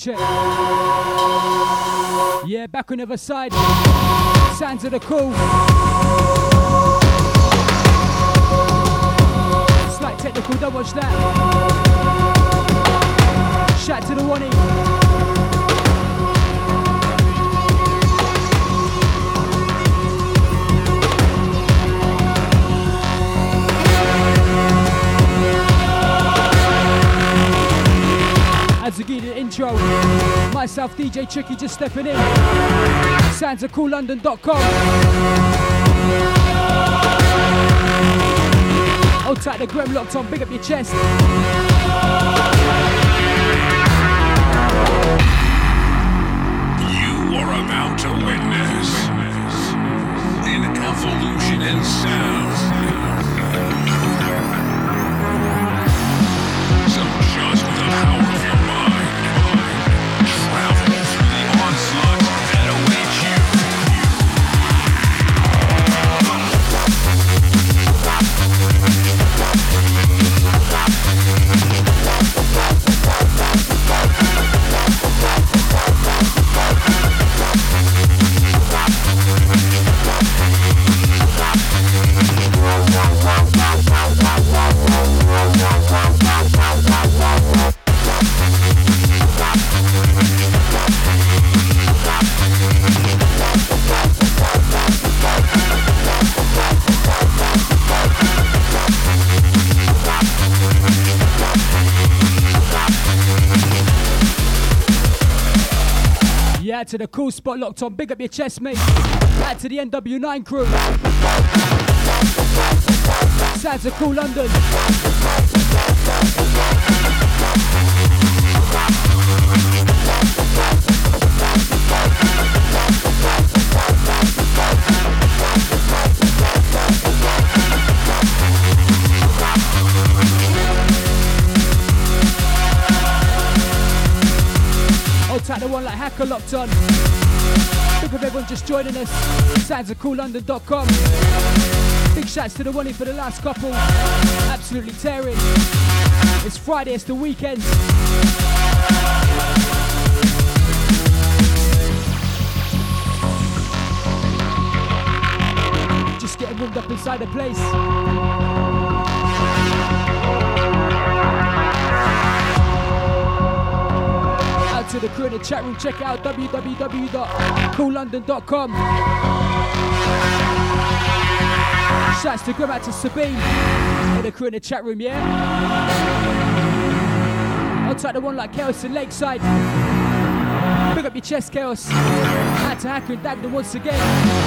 check. Yeah, back on the other side. Sounds of the cool. Slight technical, don't watch that. Shout to the one-e. As we get the intro, myself, DJ Tricky, just stepping in. Sounds of coollondon.com. Hold tight, the Grem locked on, big up your chest. You are about to witness an evolution in sound. So just with the power of your mind, travel through the onslaught that awaits you. Out to the cool spot locked on, big up your chest, mate. Out to the NW9 crew. Sounds of Cool London. Tap the one like Hacker locked on. Big up everyone just joining us. Sounds of coollondon.com. Big shouts to the one for the last couple. Absolutely tearing. It's Friday, it's the weekend. Just getting warmed up inside the place. To the crew in the chat room, check out www.coollondon.com. Shouts to Graham, out to Sabine and the crew in the chat room, yeah? I'll take the one like Chaos in Lakeside. Big up your chest, Chaos. Out to Hacker and Dagden once again.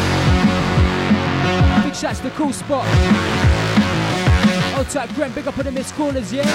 Big shouts to the cool spot. I'll take Graham, big up on the missed callers, yeah?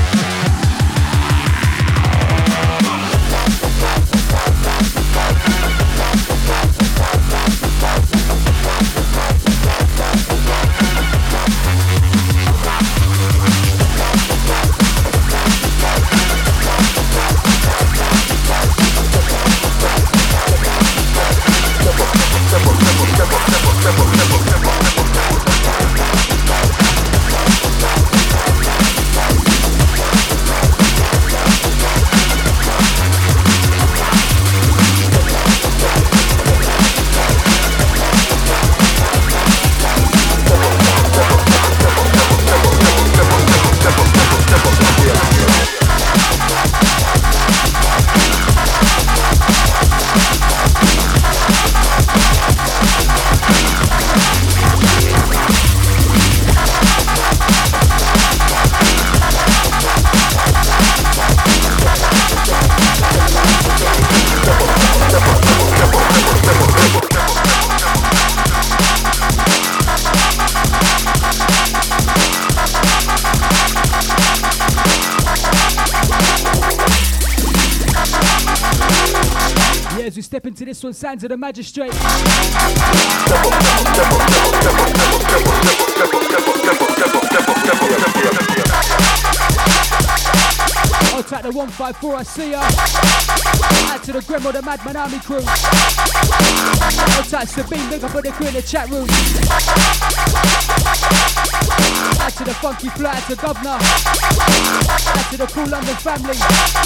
As we step into this one, Sounds of the Magistrate. I'll tap out to 154, I see ya. Out to the Grimo, the Madman Army crew. Out to the Beam, big up on the crew in the chat room. Out to the Funky Fly, out to Governor. Out to the Cool London family.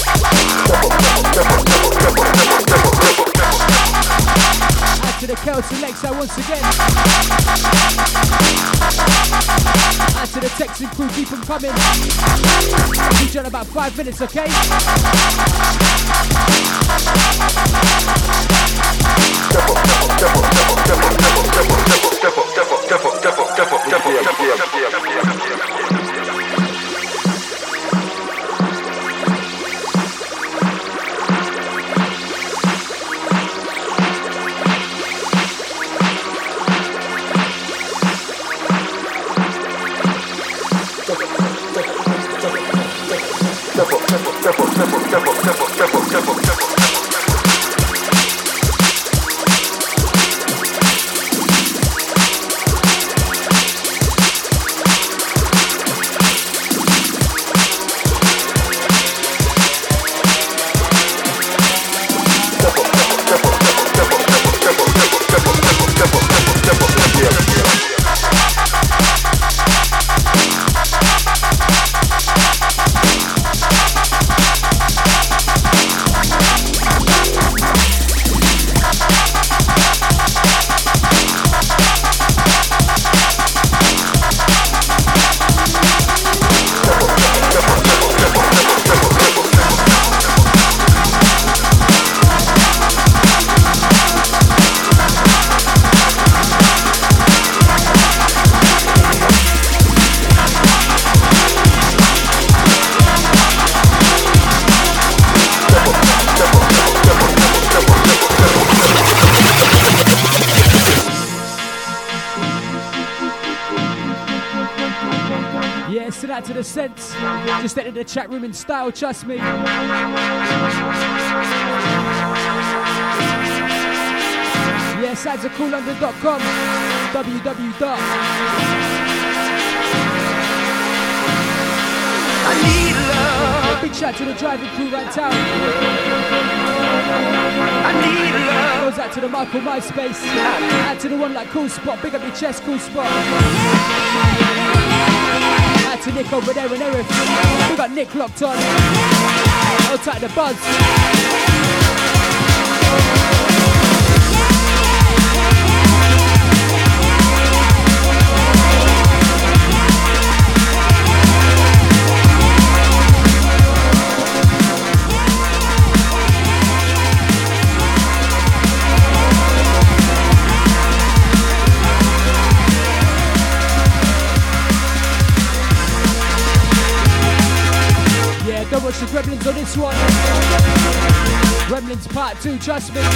Out to the Kelton Lakeside once again. Out to the Texan crew, keep them coming. We'll be in about 5 minutes, okay? To the sense, just entered the chat room in style, trust me. Yes, ads at coollondon.com, www. I need love. Big shout to the driving crew right town. I need love. Goes out to the Michael MySpace. Out to the one like Cool Spot. Big up your chest, Cool Spot. Out to Nick over there and Eric. We got Nick locked on. Hold tight the buzz. Don't watch the Gremlins on this one. Gremlins part 2, trust me.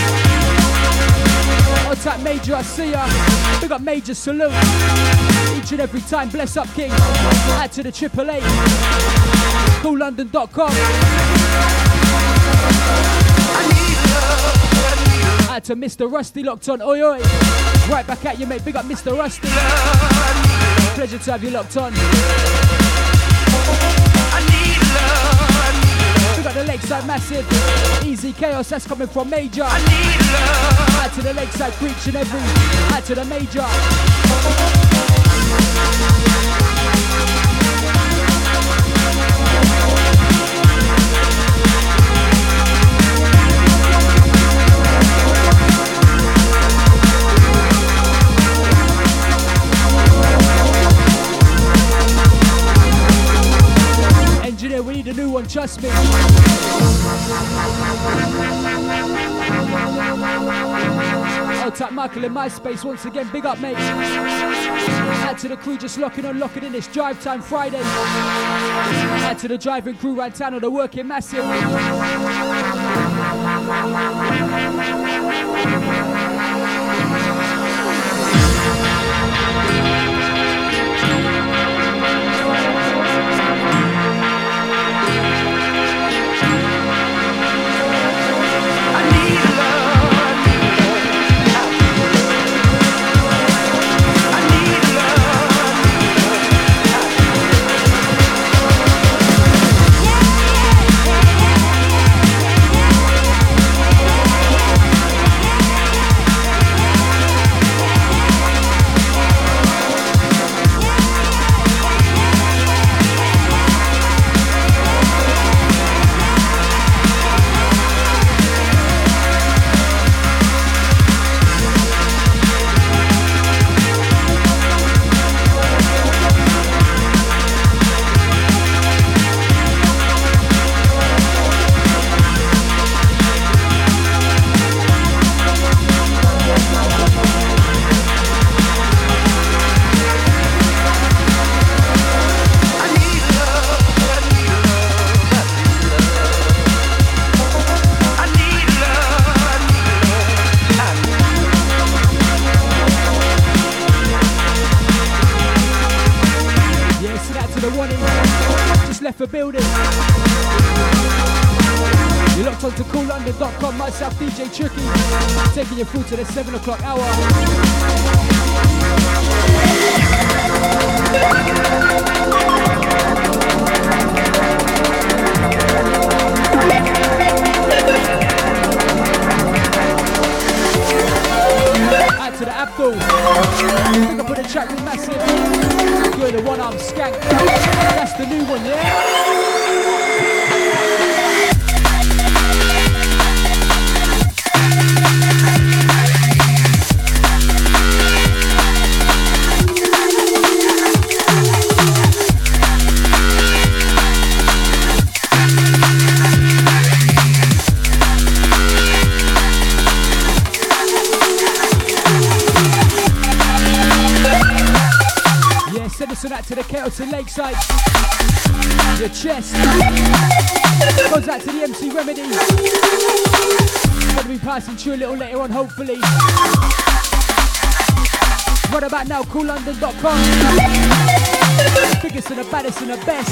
On tap Major, I see ya. We got Major salute. Each and every time, bless up King. Add to the 888. Coollondon.com. Add to Mr. Rusty locked on. Oi oi. Right back at you, mate. Big up Mr. Rusty. Pleasure to have you locked on. We got the Lakeside Massive, Easy Chaos, that's coming from Major. Add to the Lakeside Preach and every, add to the Major. Engineer, we need a new one, trust me. Oh, tap Michael in MySpace once again, big up, mate. Add to the crew just locking in this Drive Time Friday. Add to the driving crew right town on the Working Massive. just left the building. You're locked onto CoolLondon.com, myself, DJ Chucky, taking you through to the 7 o'clock hour. Out to the Abdul. Pick up on the track with Massive. You're the one-arm skank. That's the new one, yeah? So that to the Kettleton Lakeside. Your chest goes out to the MC Remedy. Gonna be passing through a little later on, hopefully. Right about now, CoolLondon.com. The biggest and the baddest and the best.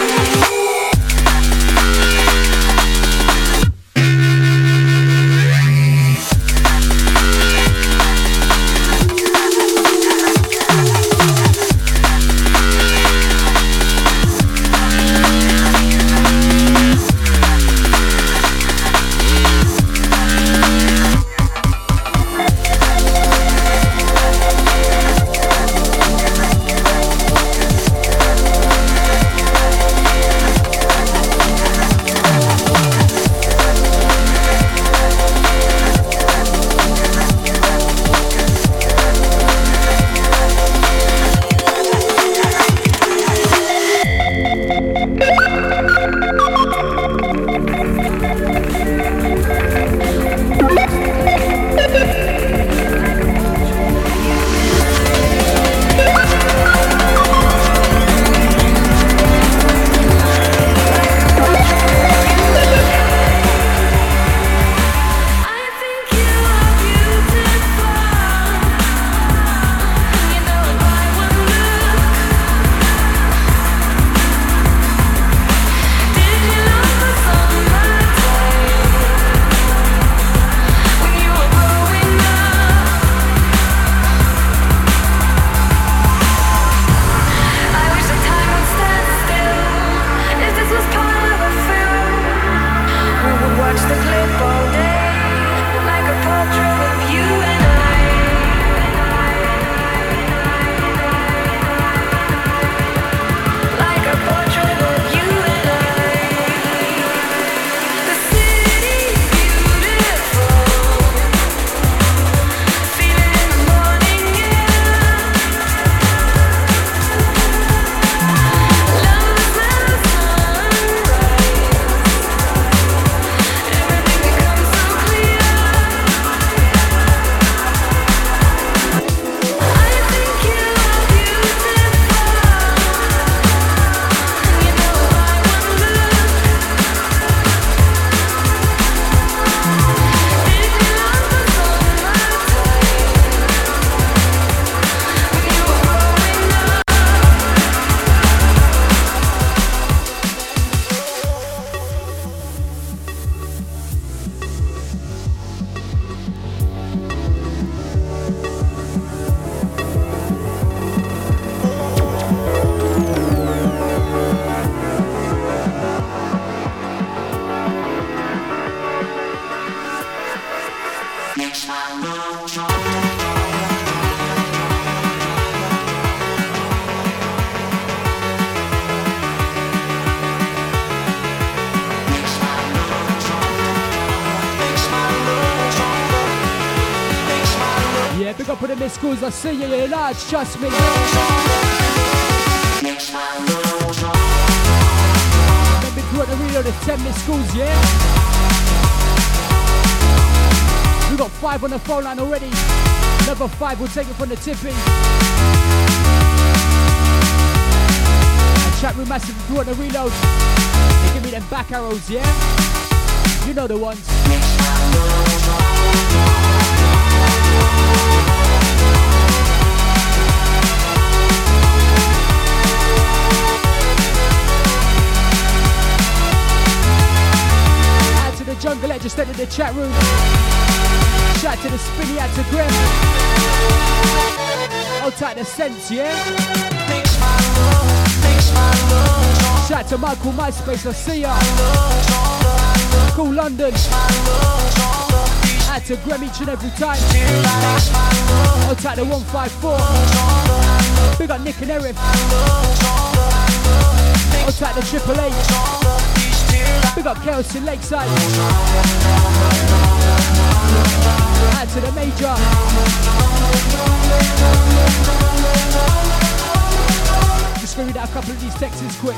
Schools, I see you, you're large, trust me. Remember to the reload of 10-minute schools, yeah? We got 5 on the phone line already. Another 5, we'll take it from the tipping. And chat room massive if you want the reload. They give me them back arrows, yeah? You know the ones. Jungle just entered the chat room. Shout to the Spinny, out to Grim. Hold tight the sense, yeah? Shout to Michael MySpace, I see ya. Cool London. Out to Grem each and every time. Hold tight the 154. Big up Nick and Eric. Hold tight the Triple H. Big up Chaos in Lakeside. Out to the Major. Just gonna read out a couple of these texts quick.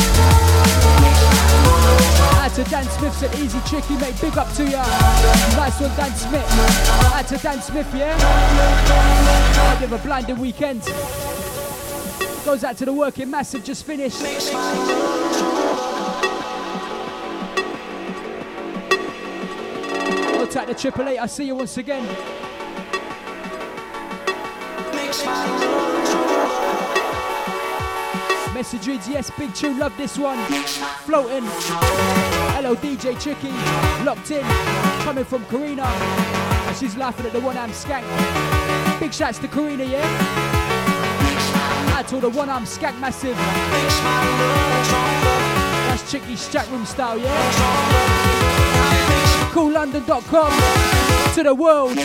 Out to Dan Smith, said easy tricky mate, big up to ya. Nice one Dan Smith. Out to Dan Smith, yeah? I'll give a blinding weekend. Goes out to the working massive, just finished. Hold tight the Triple Eight, I see you once again. Message reads, yes, big tune, love this one. Floating. Hello, DJ Tricky. Locked in. Coming from Karina. And she's laughing at the one-arm skank. Big shouts to Karina, yeah? Out to the one-arm skank massive. That's Chicky's chat room style, yeah? CoolLondon.com to the world.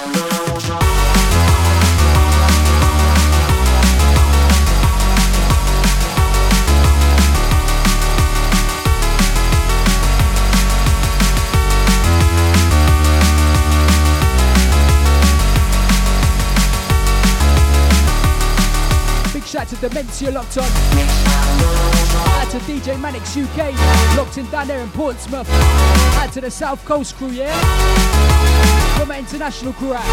Shout to Dementia locked on. Out to DJ Manix UK, locked in down there in Portsmouth. Out to the South Coast crew, yeah? From my international crew out.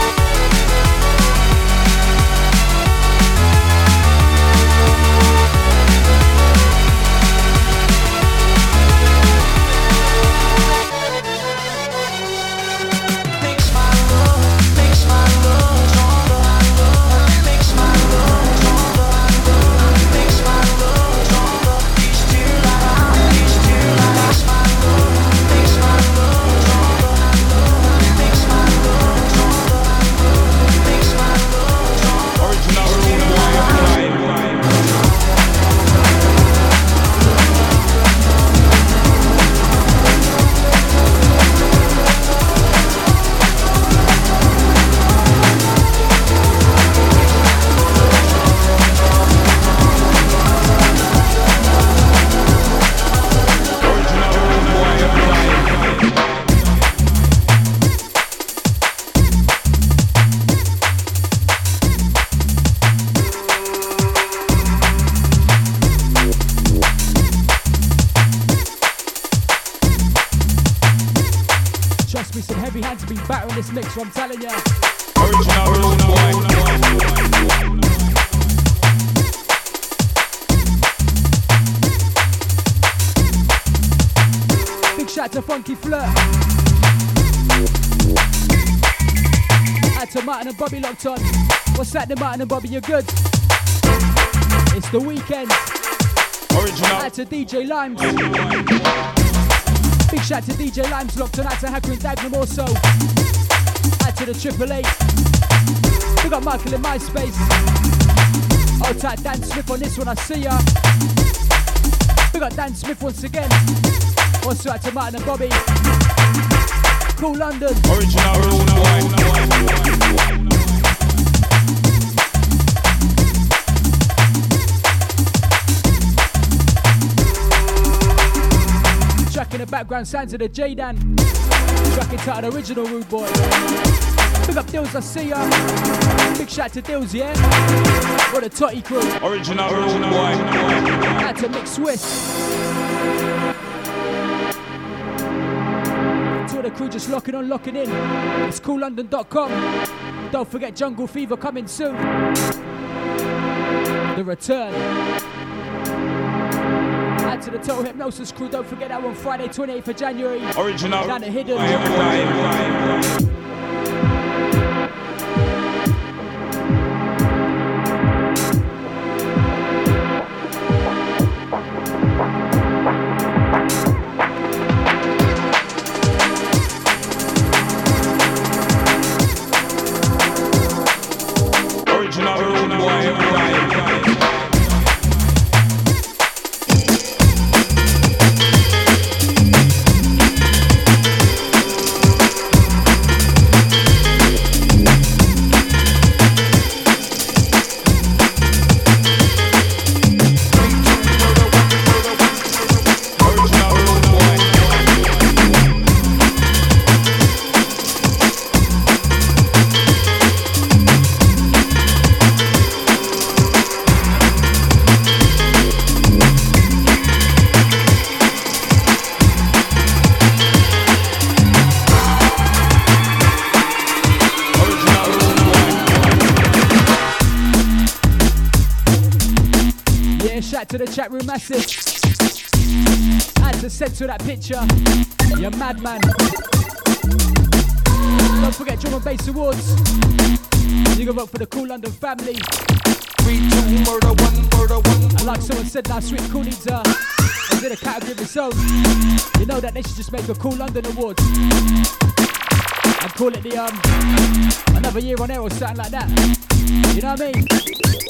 This mix, I'm telling ya. Big shout to Funky Flirt. Out to Martin and Bobby locked on. What's happening, Martin and Bobby? You good? It's the weekend. Out to DJ Limes. Big shout to DJ Limes locked on. Out to Hacker and Dagnam also. Out to the Triple Eight. Big up Michael in MySpace. Hold tight Dan Smith on this one, I see ya. Big up Dan Smith once again. Also out to Martin and Bobby. Cool London. Track in the background sounds of the J-Dan. Track entitled Original Rude Boy. Big up Dills, I see ya. Big shout to Dills, yeah? Or the Totty crew. Original Rude Boy. Out to Mick Swiss. To the crew just locking on, locking in. It's CoolLondon.com. Don't forget Jungle Fever coming soon. The return. Out to the Total Hypnosis crew, don't forget that one Friday 28th of January. Original. Down at Hidden. chat room massive. Had to censor that picture. You madman. Don't forget Drum and Bass Awards. You can vote for the Cool London family. 3, 2, murder, 1, murder, 1. And like someone said now, Sweet Cool needs a bit of category of its own. You know that they should just make a Cool London Awards and call it the another year on air or something like that. You know what I mean?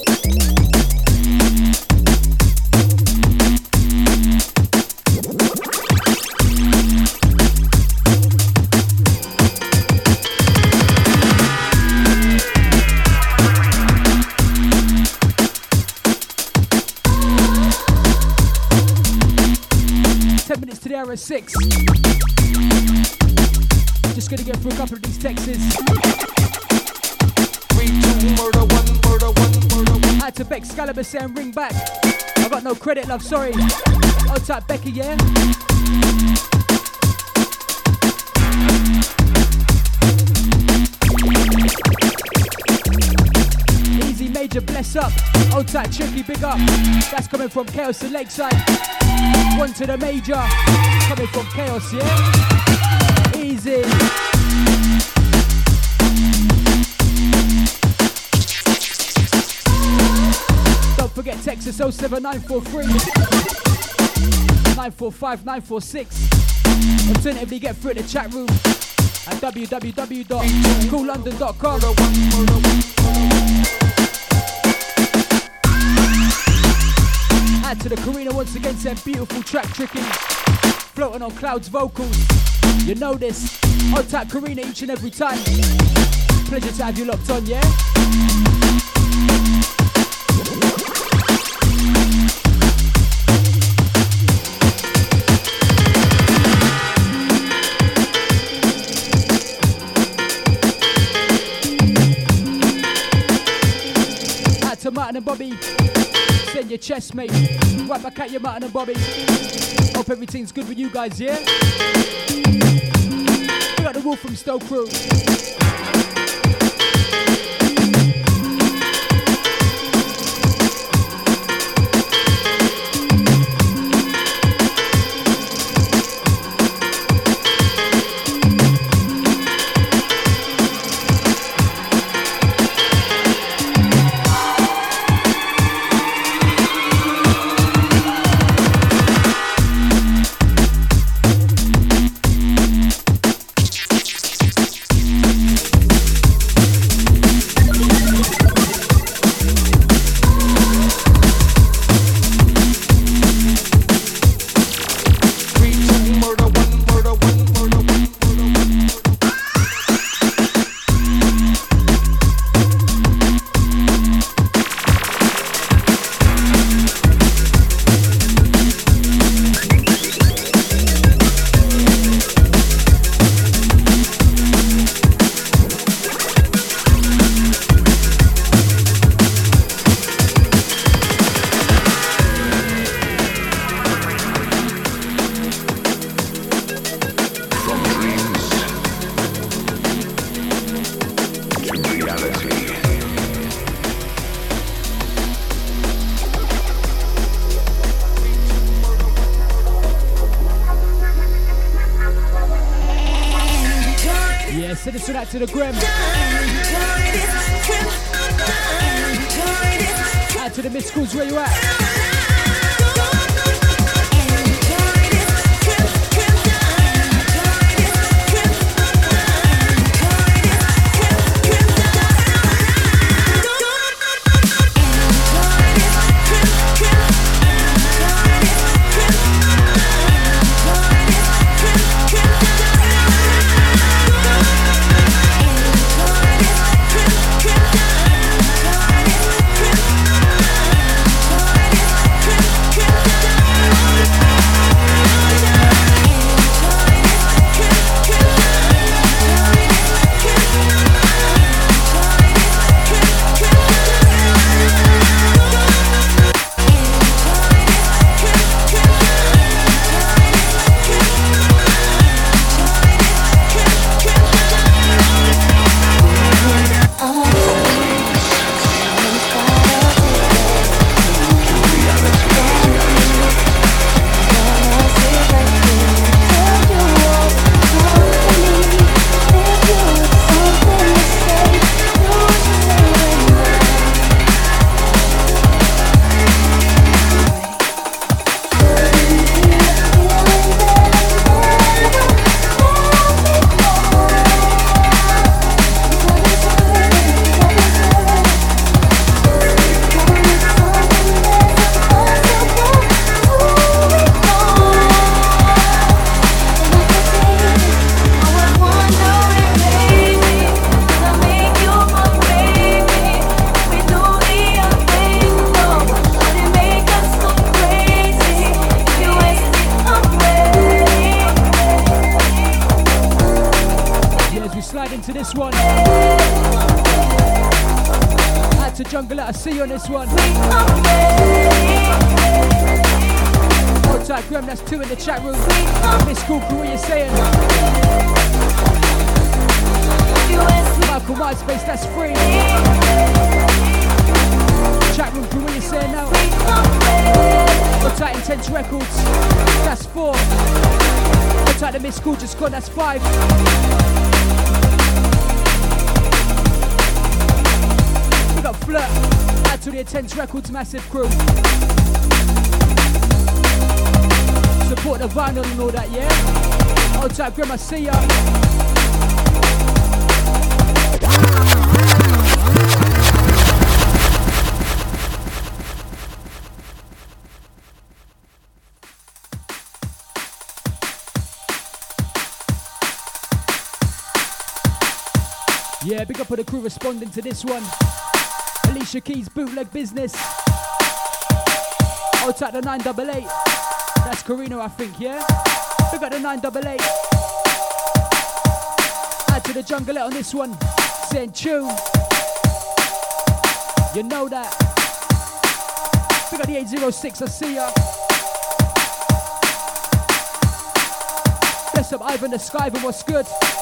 10 minutes to the hour at 6. Just gonna get through a couple of these texts. 3, 2, murder, 1, murder, 1, murder, 1. Had to Beck Scalibur saying ring back. I got no credit, love, sorry. I'll type Becky, yeah? Easy Major, bless up. Old type Tricky, big up. That's coming from Chaos and Lakeside. One to the Major. Coming from Chaos, yeah? Easy. Don't forget Texas 07943 945 946. Alternatively, get through the chat room at www.coollondon.com. Add to the Karina once again, saying beautiful track tricking, floating on clouds vocals. You know this. I'll tap Karina each and every time. Pleasure to have you locked on, yeah? Add to Martin and Bobby. Send your chest, mate. Right back at you, Martin and Bobby. Hope everything's good with you guys, yeah? We got the Wolf from Stoke Crew. To the Grim. Add to the mid schools, where you at? jungle, I see you on this one. Hold tight, Graham, that's 2 in the chat room. Miss Cool Crew, what you saying? Michael MySpace, that's 3. Chat room crew, what you saying now? Hold tight, Intense Records, that's 4. Hold tight, the Miss Cool just gone, that's 5. We got Flirt, add to the Intense Records massive crew. Support the vinyl and all that, yeah? Hold tight, Grandma, see ya. Yeah, big up for the crew responding to this one. Alicia Keys, Bootleg Business. Hold tight, the 988. That's Karina, I think, yeah? We got the 988. Add to the Jungle on this one. Saying tune. You know that. We got the 806, I see ya. Bless up Ivan the Skyvan, what's good?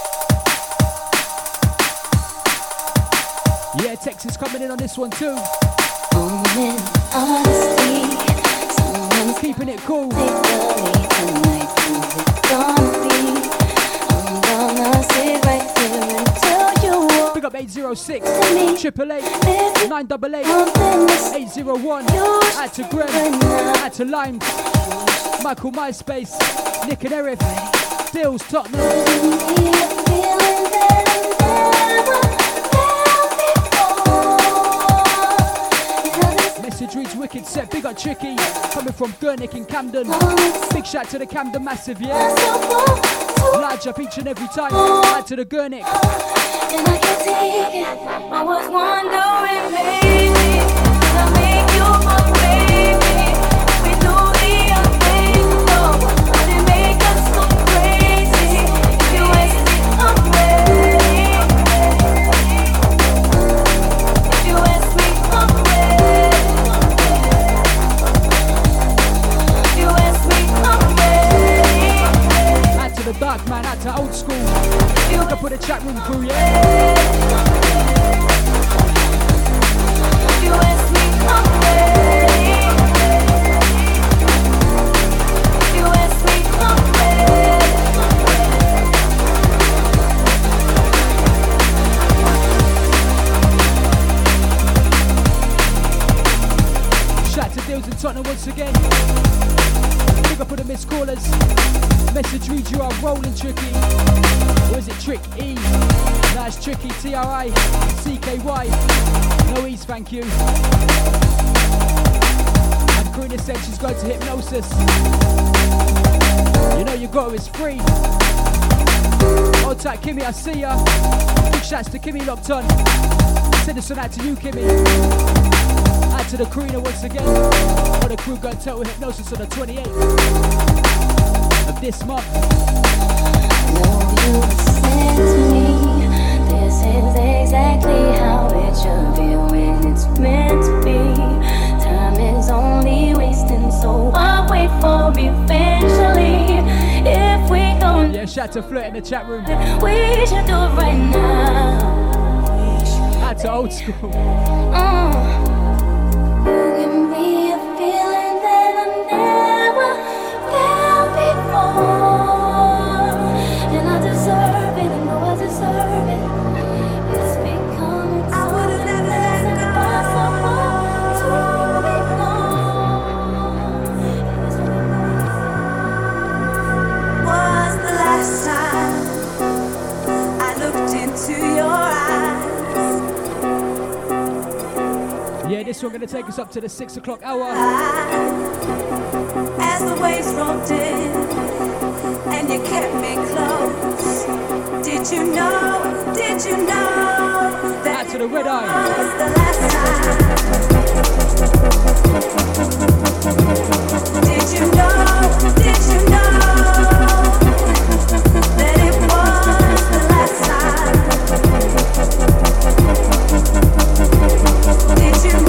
Yeah, Texas coming in on this one too. Keeping it cool. Big up 806, 888, 988, 801. Add to Graham, add to Lime, Michael MySpace, Nick and Eric, Dills, Tottenham. Message reads wicked set, big up Tricky, coming from Gurnick in Camden. Big shout to the Camden Massive, yeah? Large up each and every time, add to the Gurnick. And I can't take it, I was wondering maybe, could I make you my baby? We do the unthinkable, but it make us go crazy. If you ask me, I'm ready. If you ask me, I'm ready. If you ask me, I'm ready. Add to the Dark Man, add to Old School. Look up for the chat room crew, yeah? If you ask me, I'm ready. If you ask me, I'm ready. Shout to Dills and Tottenham once again. Look up for the missed callers. Message reads you are rolling Tricky. Or is it Trick E? No, it's Tricky, T-R-I-C-K-Y. No E's, thank you. And Karina said she's going to Hypnosis. You know you got her, it's free. Hold tight, Kimmy, I see ya. Big shouts to Kimmy locked on. Send this one out to you, Kimmy. Add to the Karina once again. For the crew going total Hypnosis on the 28th of this month. You said to me, this is exactly how it should be when it's meant to be. Time is only wasting, so I'll wait for eventually. If we don't, Yeah, shout to Flirt in the chat room. we should do it right now. Add to Old School. You give me a feeling that I never felt before, and I deserve it. I know I deserve it. It's becoming so impossible to ignore. Was the last time I looked into your eyes? Yeah, this one gonna take us up to the 6 o'clock hour. As the waves rolled in and you kept me close. Did you know that Add to the Red Eye. was the last time? Did you know that it was the last time? Did you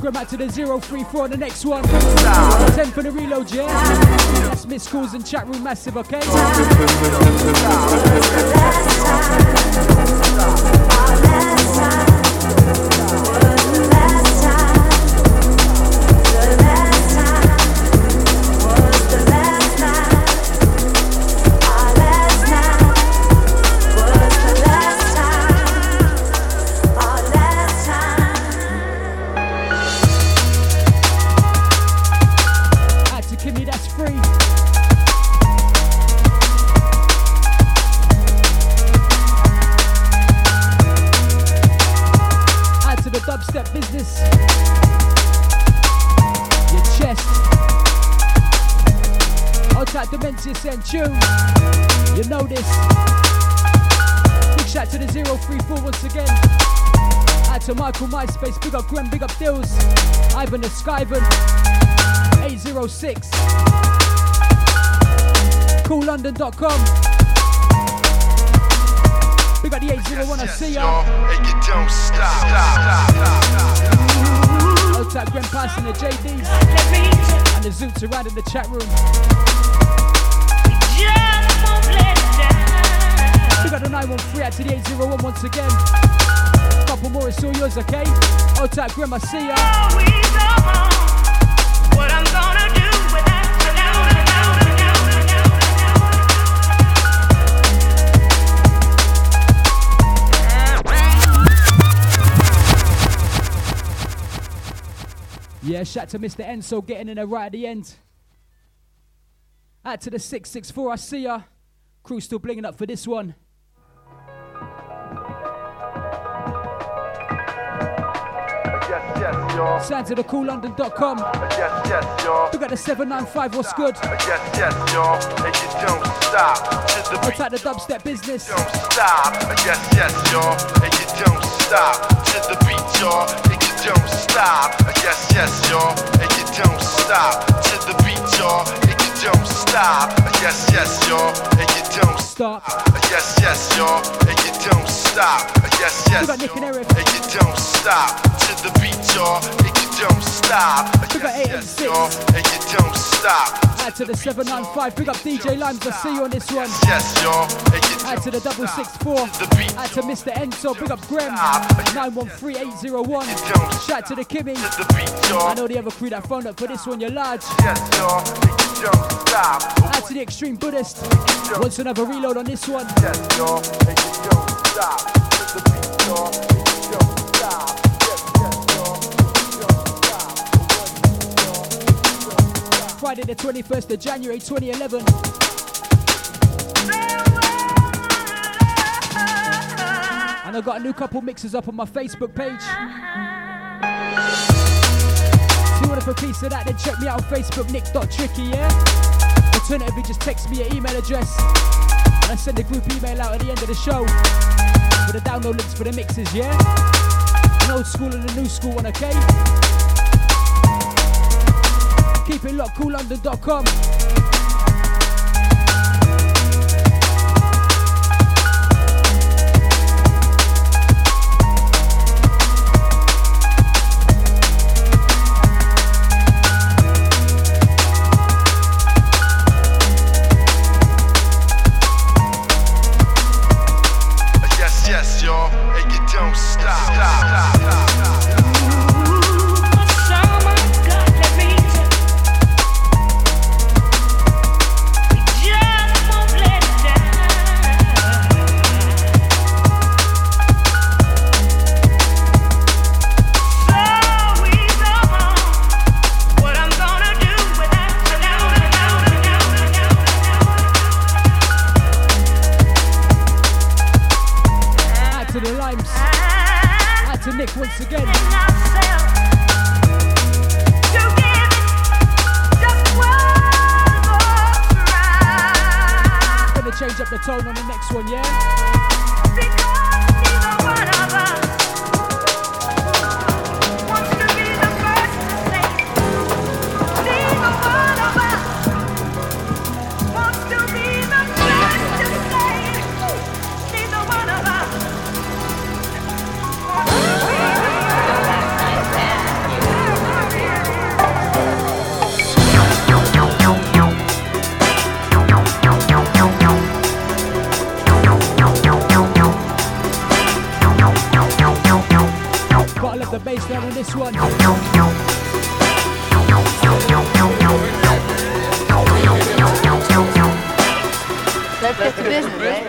Grab out to the 034 on the next one. 10 for the reload, yeah? That's missed calls and chat room massive, okay? And tune, you know this. Big shout to the 034 once again. Out to Michael MySpace, big up Gwen, big up Dills, Ivan the Skyvan, 806. CoolLondon.com. Big up the 801, I see ya. Old type Gwen passing the JDs and the Zoots around in the chat room. We got the 913 out to the 801 once again. Couple more, it's all yours, okay? Old type Grim, I see ya. What I'm gonna do yeah, shout to Mr. Enso getting in there right at the end. Out to the 664, I see ya. Crew still blinging up for this one. Yes, y'all. Sound to the CoolLondon.com. Yes, y'all. We got the 795, what's good? Yes, y'all. And you don't stop. What's at the dubstep business? Don't stop. Yes, y'all. And you don't stop. To the beat, y'all. And you don't stop. Yes, y'all. And you don't stop. To the beat, y'all. And you don't stop. Yes, y'all. And you don't stop. Yes, y'all. And you don't stop. Yes, we got Nick and Eric. And you don't stop. To the beat, y'all. And you don't stop. We got 886. And you don't stop. Add to the 795. Big up DJ Limes. I see you on this one. Yes, y'all. Add to the 664. Add to Mr. Enzo. Big up Graham. 913801. Shout to the Kimmy. I know the other crew that phoned up for this one. You're large. Yes, y'all. Don't stop. Add to the Extreme Buddhist. Wants another reload on this one. Yes, y'all. And you don't stop. To the beat, y'all. And you don't stop. Friday the 21st of January 2011. And I've got a new couple mixes up on my Facebook page. If you want for a piece of that, then check me out on Facebook, nick.tricky, yeah? Alternatively, just text me your email address and I send a group email out at the end of the show with the download links for the mixes, yeah? An old school and a new school one, okay? Keep it locked, CoolLondon.com. Yes, y'all, and you don't stop. Once again, gonna change up the tone on the next one, yeah? this one. Let's get to business, eh?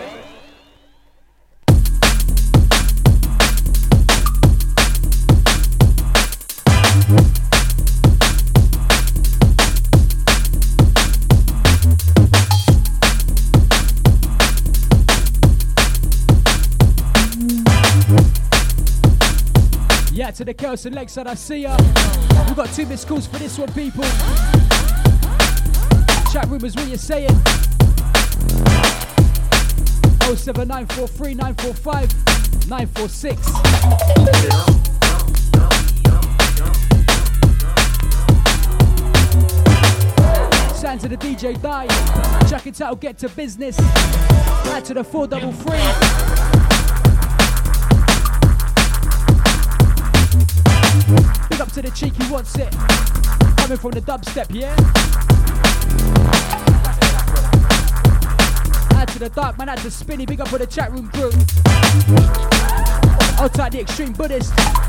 Yeah, to the girls and Lakeside, I see ya. We've got 2 missed calls for this one, people. Chat room is what you're saying. 07943 945 946. Sound to the DJ Die. Jack it out, get to business. Add to the 433. Big up to the cheeky what's it. Coming from the dubstep, yeah? Add to the dark man, add to Spinny, big up for the chat room crew. Outside the Extreme Buddhist.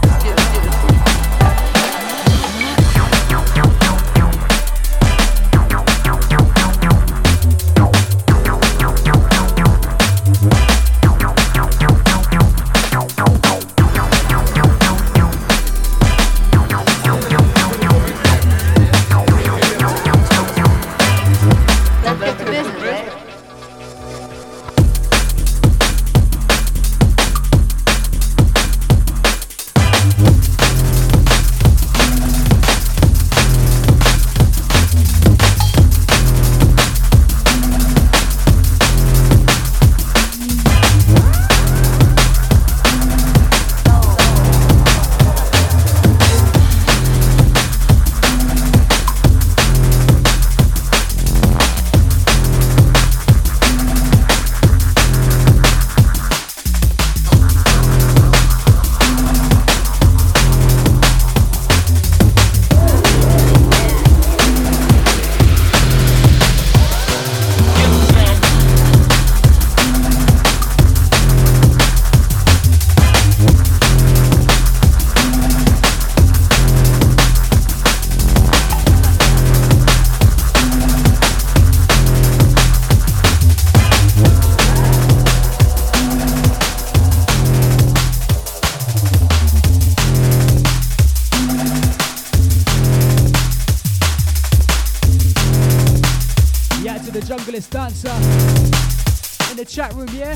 Dancer in the chat room, yeah?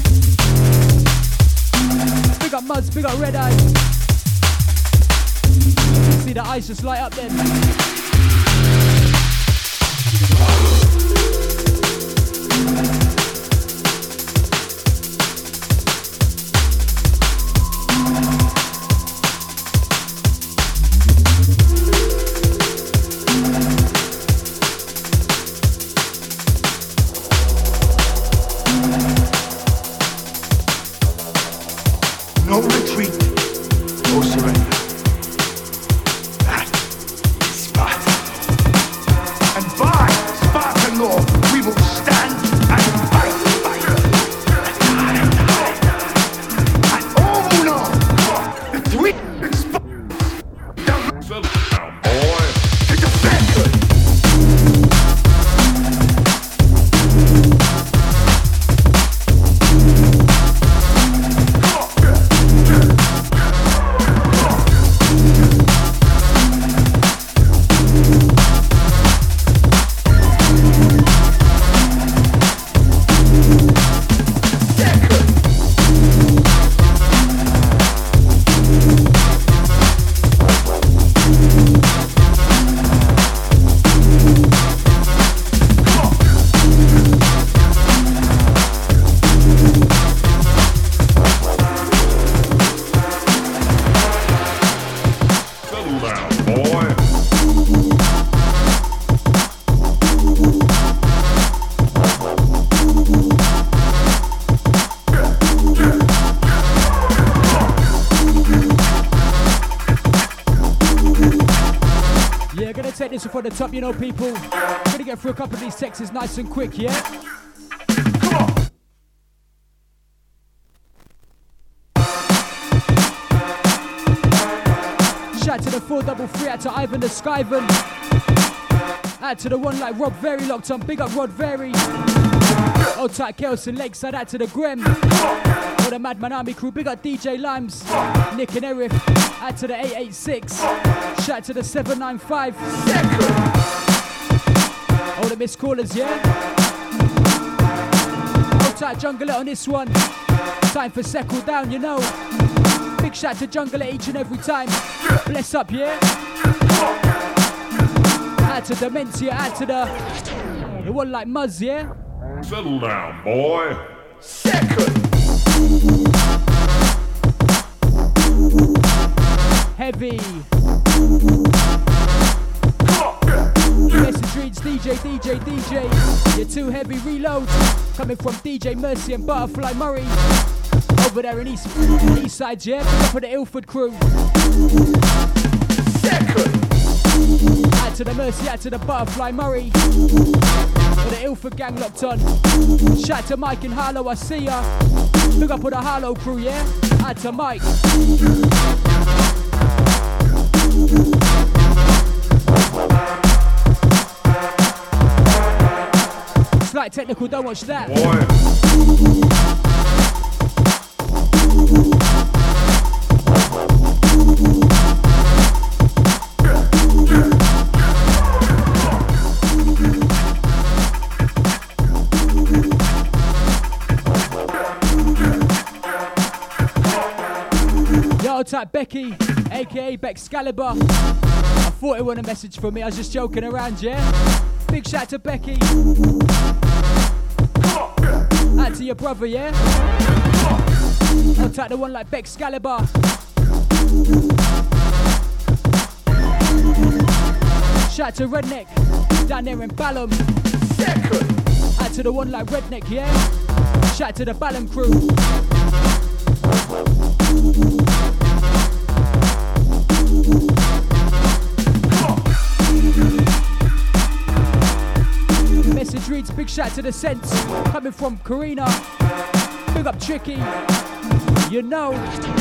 Big up Muds, big up Red Eye. See the eyes just light up then. No retreat, no surrender. That is Sparta. And by Spartan law, we will stand and fight. And all who know the three to defend. Take this for the top, you know, people. I'm gonna get through a couple of these texts nice and quick, yeah? Come on. Shout to the 433, out to Ivan the Skyvan. Out to the one like Rob Very locked on. Big up Rod Very. Old tight Kelson Lakeside, out to the Grem. Or the Madman Army crew. Big up DJ Limes, Nick and Erif. Out to the 886. Shout to the 795. All the missed callers, yeah? Old tight Jungler on this one. Time for settle down, you know. Big shout to Jungler each and every time. Bless up, yeah? Add to Dementia, add to the one like Muzz, yeah? Settle down, boy. Heavy. Message reads DJ. You're too heavy, reload. Coming from DJ Mercy and Butterfly Murray. Over there in East Side, yeah? Pick up for the Ilford crew. Add to the Mercy, add to the Butterfly Murray. For the Ilford gang locked on. Shout to Mike and Harlow, I see ya. Look up for the Harlow crew, yeah? Add to Mike. Slight technical, don't watch that. Boy. Yo, type Becky, aka Bexcalibur. I thought it wasn't a message for me, I was just joking around, yeah? Big shout to Becky. Add to your brother, yeah? I'll type the one like Bexcalibur. Shout to Redneck, down there in Balham. Add to the one like Redneck, yeah? Shout to the Balham crew. Message reads, big shout to the Sense, coming from Karina. Big up Tricky, you know.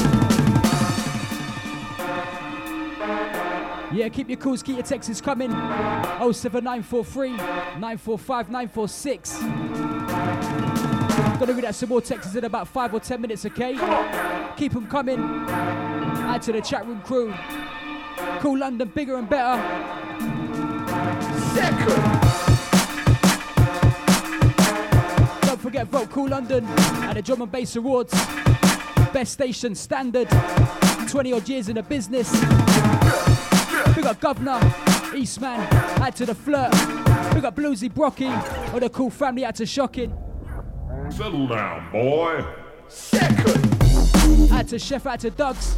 Yeah, keep your calls, keep your texts coming. 07943 945 946. Gonna read out some more texts in about 5 or 10 minutes, okay? Keep them coming. Add to the chat room crew. Cool London, bigger and better. Don't forget, vote Cool London at the Drum and Bass Awards. Best station standard. 20 odd years in the business. Big up Governor, Eastman, add to the Flirt. Big up Bluesy Brocky, or the Cool Family, add to Shocking. Settle down, boy. Add to Chef, add to Doug's.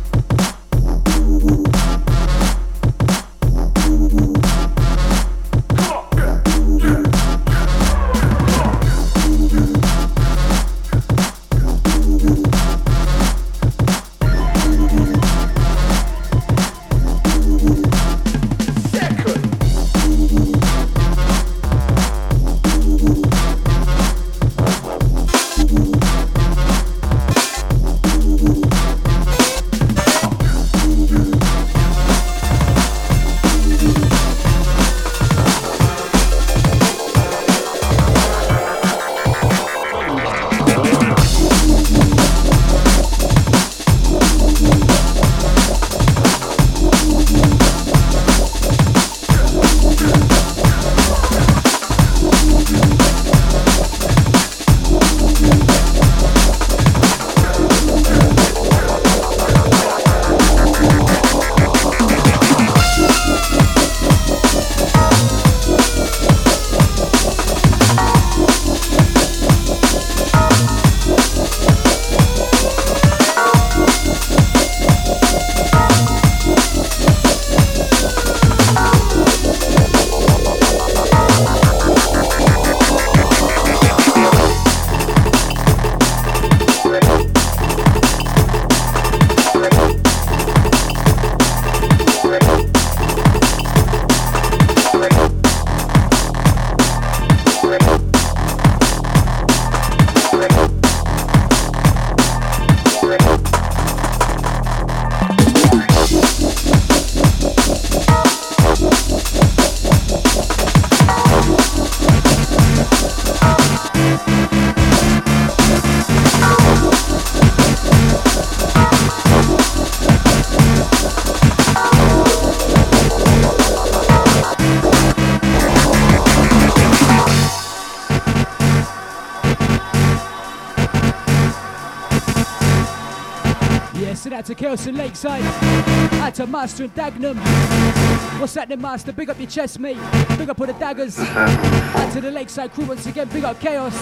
out to Chaos and Lakeside. Out to Master and Dagenham. What's that then, Master? Big up your chest, mate. Big up all the daggers. Out to the Lakeside crew once again. Big up Chaos.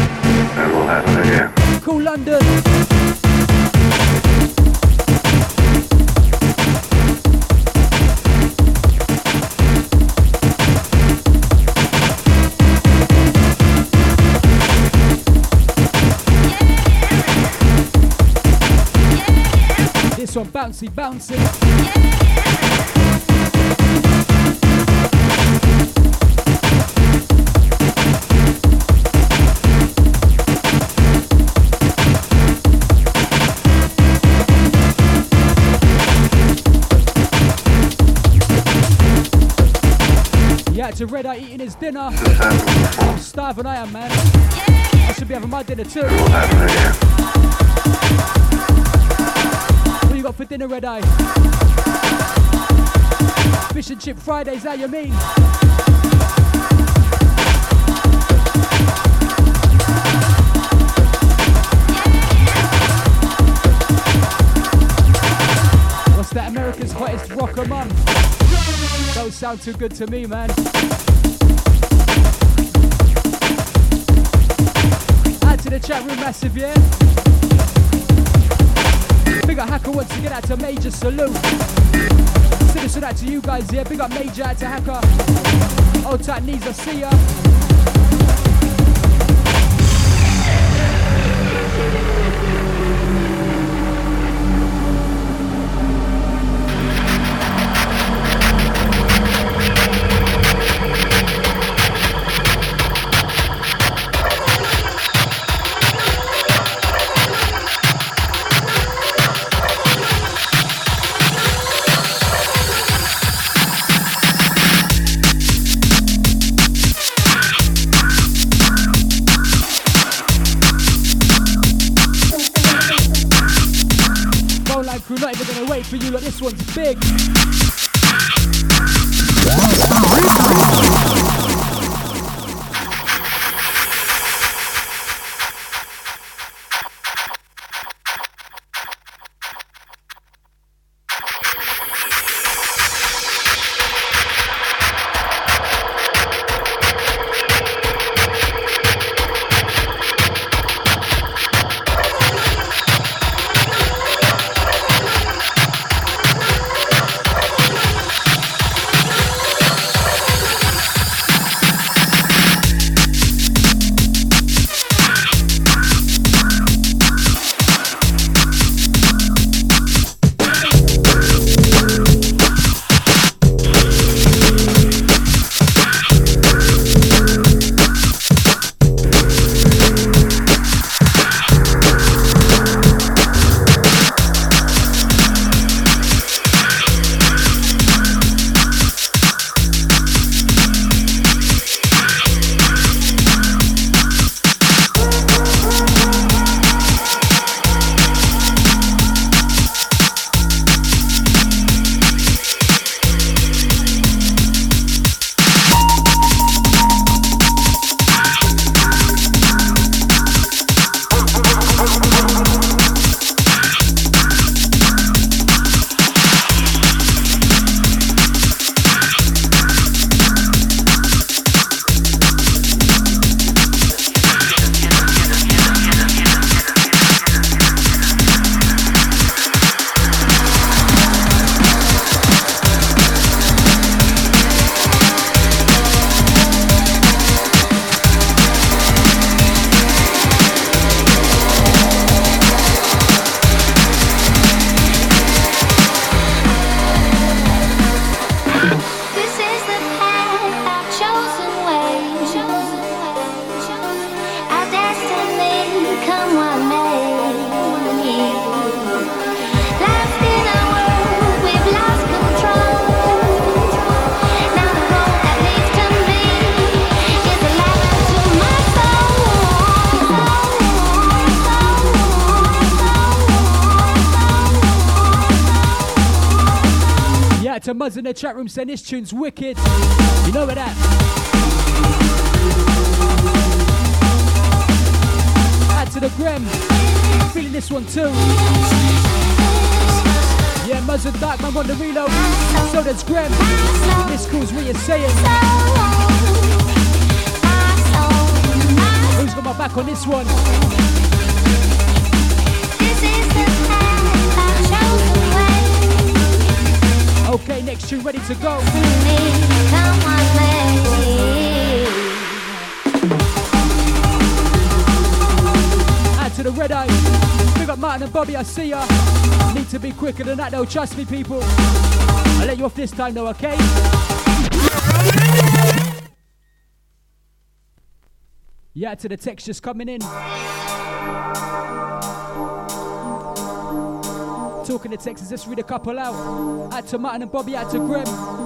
Cool London. This one bouncy, bouncing. Yeah, to Red Eye eating his dinner. I'm starving, I am, man. I should be having my dinner too. What you got for dinner, Red Eye? Fish and chip Fridays, how you mean? What's that, America's hottest rocker, mum? Don't sound too good to me, man. Add to the chat room, massive, yeah? Big up Hacker once again, out to Major, salute. Send this one out to you guys, yeah? Big up Major, out to Hacker. Old tight knees, I see ya. Crew not even gonna wait for you, look, this one's big. To Muzz in the chat room saying this tune's wicked. You know what that? Add to the Grem. Feeling this one too. Yeah, Muzz and Dark Man on the reload. So does Graham. This calls what you're saying. Who's got my back on this one? Okay, next tune ready to go. Add to the red eye. Big up Martin and Bobby, I see ya. Need to be quicker than that though, trust me people. I'll let you off this time though, okay? Yeah, to the text just coming in. Talking to Texas, let's read a couple out. Add to Martin and Bobby, add to Graham.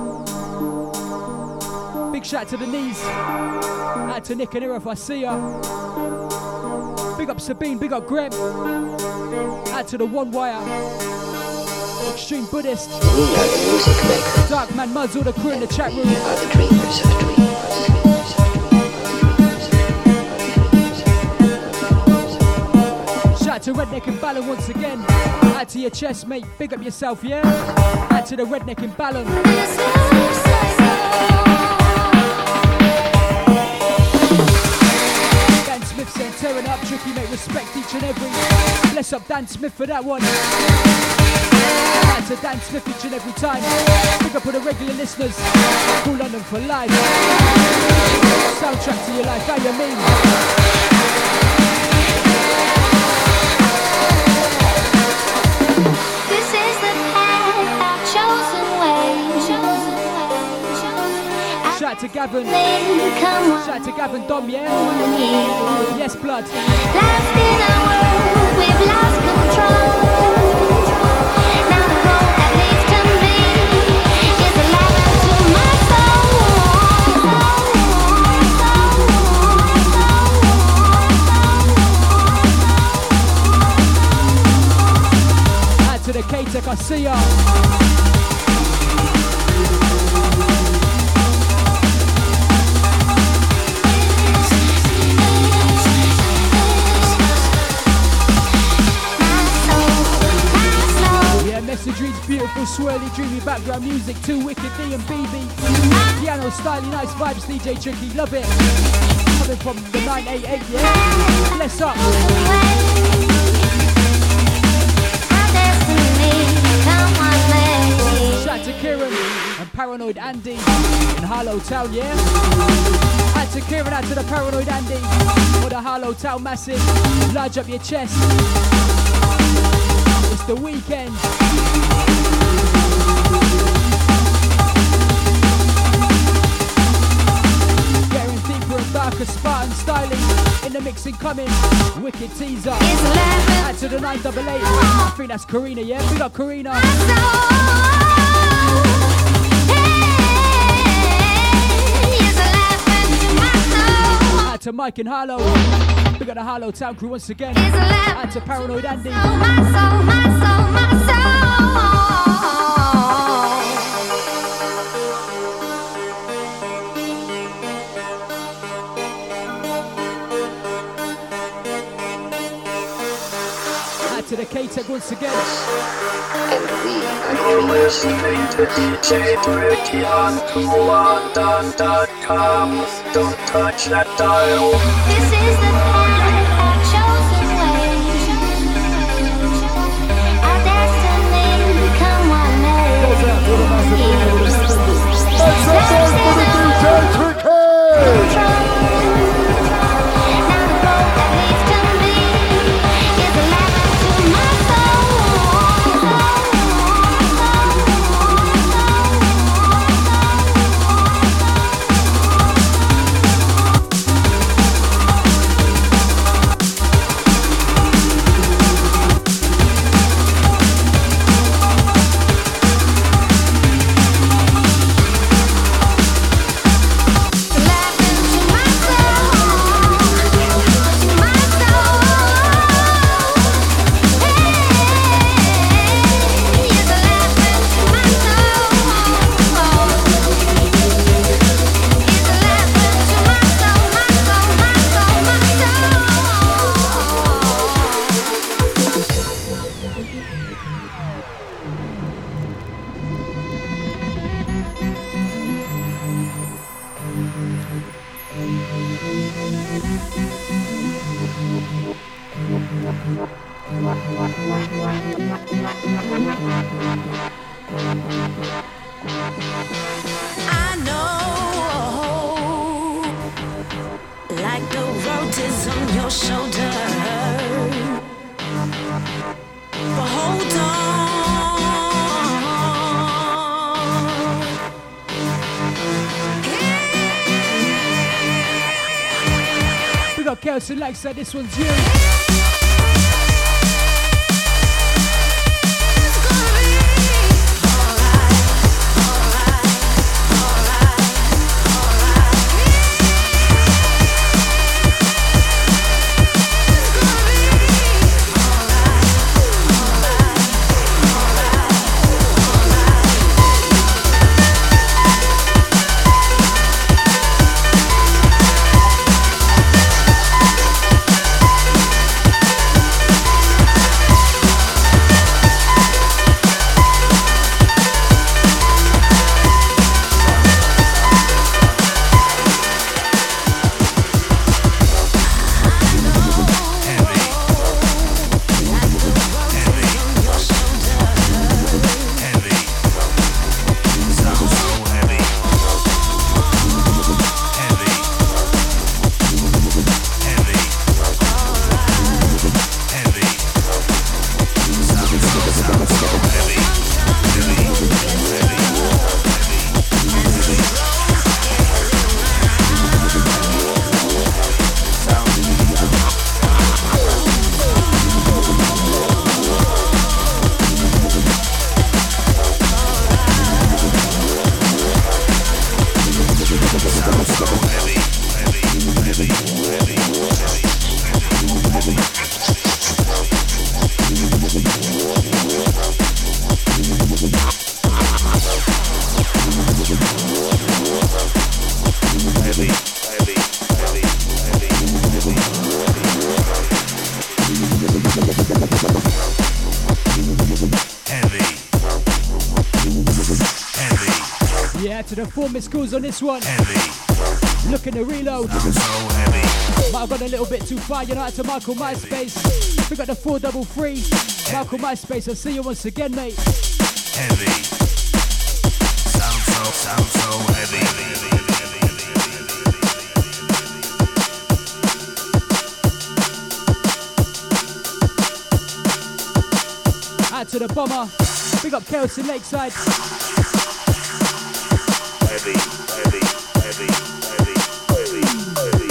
Big shout to the knees. Add to Nick and Ira if I see ya. Big up Sabine, big up Graham. Add to the One Wire. Extreme Buddhist. We are the music makers. Dark Man Muzz, all the crew in the chat room. We are the dreamers of dreamers. Shout to Redneck and Ballon once again. Add to your chest, mate. Big up yourself, yeah? Add to the Redneck and Ballon. Dan Smith saying, tearing up, tricky, mate. Respect each and every. Bless up Dan Smith for that one. Add to Dan Smith each and every time. Big up all the regular listeners. Cool London for life. Soundtrack to your life, how you mean? Shout to Gavin. Shout to Gavin Dom, yeah? Yes, blood. Lost in our world, we've lost control. Now the road that leads to me is alive to my soul. Add to the K-Tech, I see ya. Message reads beautiful, swirly, dreamy background music, too wicked, D and BB. Piano, styling, nice vibes, DJ Tricky, love it. Coming from the 988, yeah? Bless up. Shout to Kieran and Paranoid Andy in Harlow Town, yeah? Add to Kieran, add to the Paranoid Andy for the Harlow Town massive. Large up your chest. It's the weekend. Getting deeper and darker, Spartan styling. In the mixing coming. Wicked teaser. Add to the 988. I think that's Karina, yeah? Big up Karina. Add to Mike and Harlow. We got the Harlow Town crew once again. Add to Paranoid Andy. Add to the K-Tech once again. And we are You're listening to DJ Tricky on CoolLondon.com. Don't touch that dial. This is the path I've chosen way. Our destiny, come on, Life into I know, like the road is on your shoulder, but hold on. We got Kelsey like said this one's you. To the 4 missed calls on this one. Heavy. Looking to reload. So heavy. Might have gone a little bit too far. You know, out to Michael MySpace. We got the 433. Michael MySpace. I'll see you once again, mate. Heavy. Sound so heavy. Out to the bomber. Big up Kelsey Lakeside. Heavy, heavy, heavy, heavy, heavy, heavy.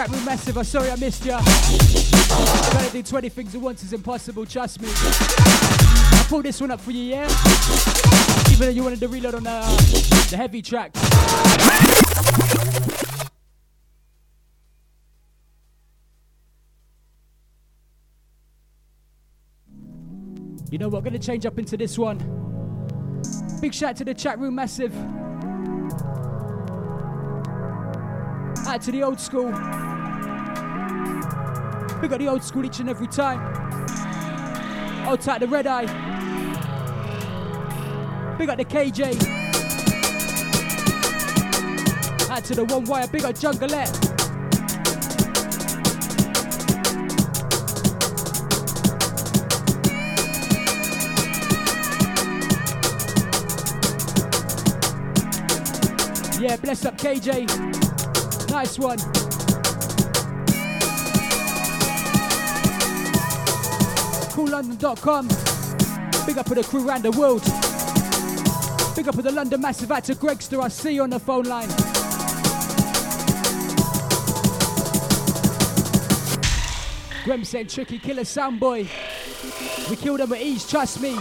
chat room massive. I'm sorry I missed ya. Trying to do 20 things at once is impossible, trust me. I pulled this one up for you, yeah? Even though you wanted to reload on the heavy track. You know what, gonna change up into this one. Big shout to the chat room massive. Out to the old school. We got the old school each and every time. Old tight the red eye. Big up the KJ. Out to the one wire, big up Jungleette. Yeah, bless up KJ. Nice one. CoolLondon.com. Big up for the crew around the world. Big up for the London Massive. Out to Gregster. I see you on the phone line. Graham saying tricky killer sound boy. We kill them with ease, trust me.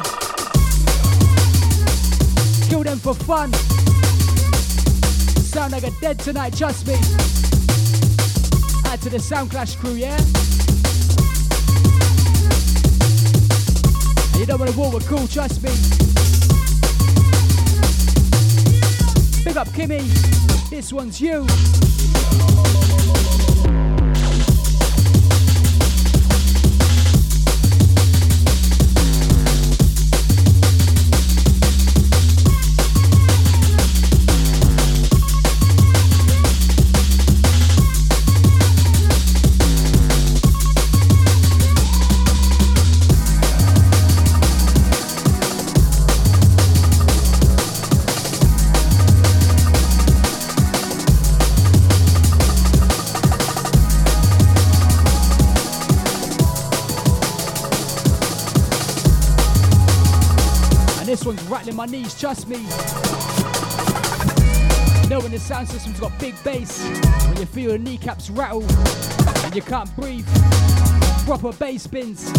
Kill them for fun. Sound like a dead tonight, trust me. Add to the Sound Clash crew, yeah? And you don't want to war with cool, trust me. Big up Kimmy, this one's you. This one's rattling my knees, trust me. Know when the sound system's got big bass, when you feel your kneecaps rattle and you can't breathe. Proper bass spins.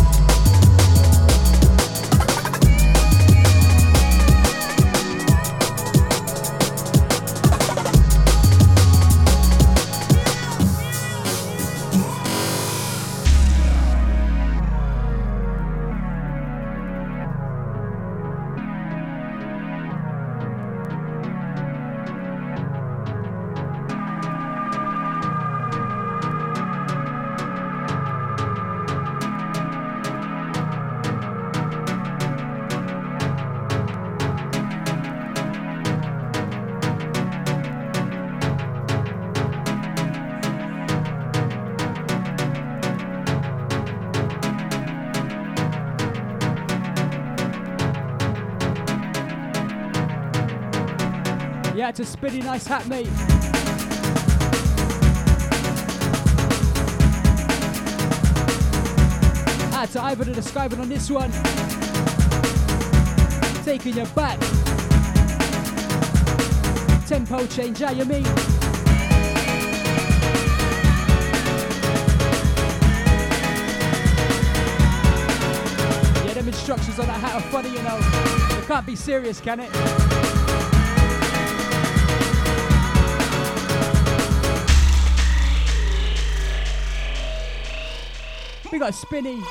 Yeah, it's a spinny nice hat, mate. Out to Ivan and the Skyvan on this one. Taking you back. Tempo change, how you mean? Yeah, them instructions on that hat are funny, you know. It can't be serious, can it? We got Spinny.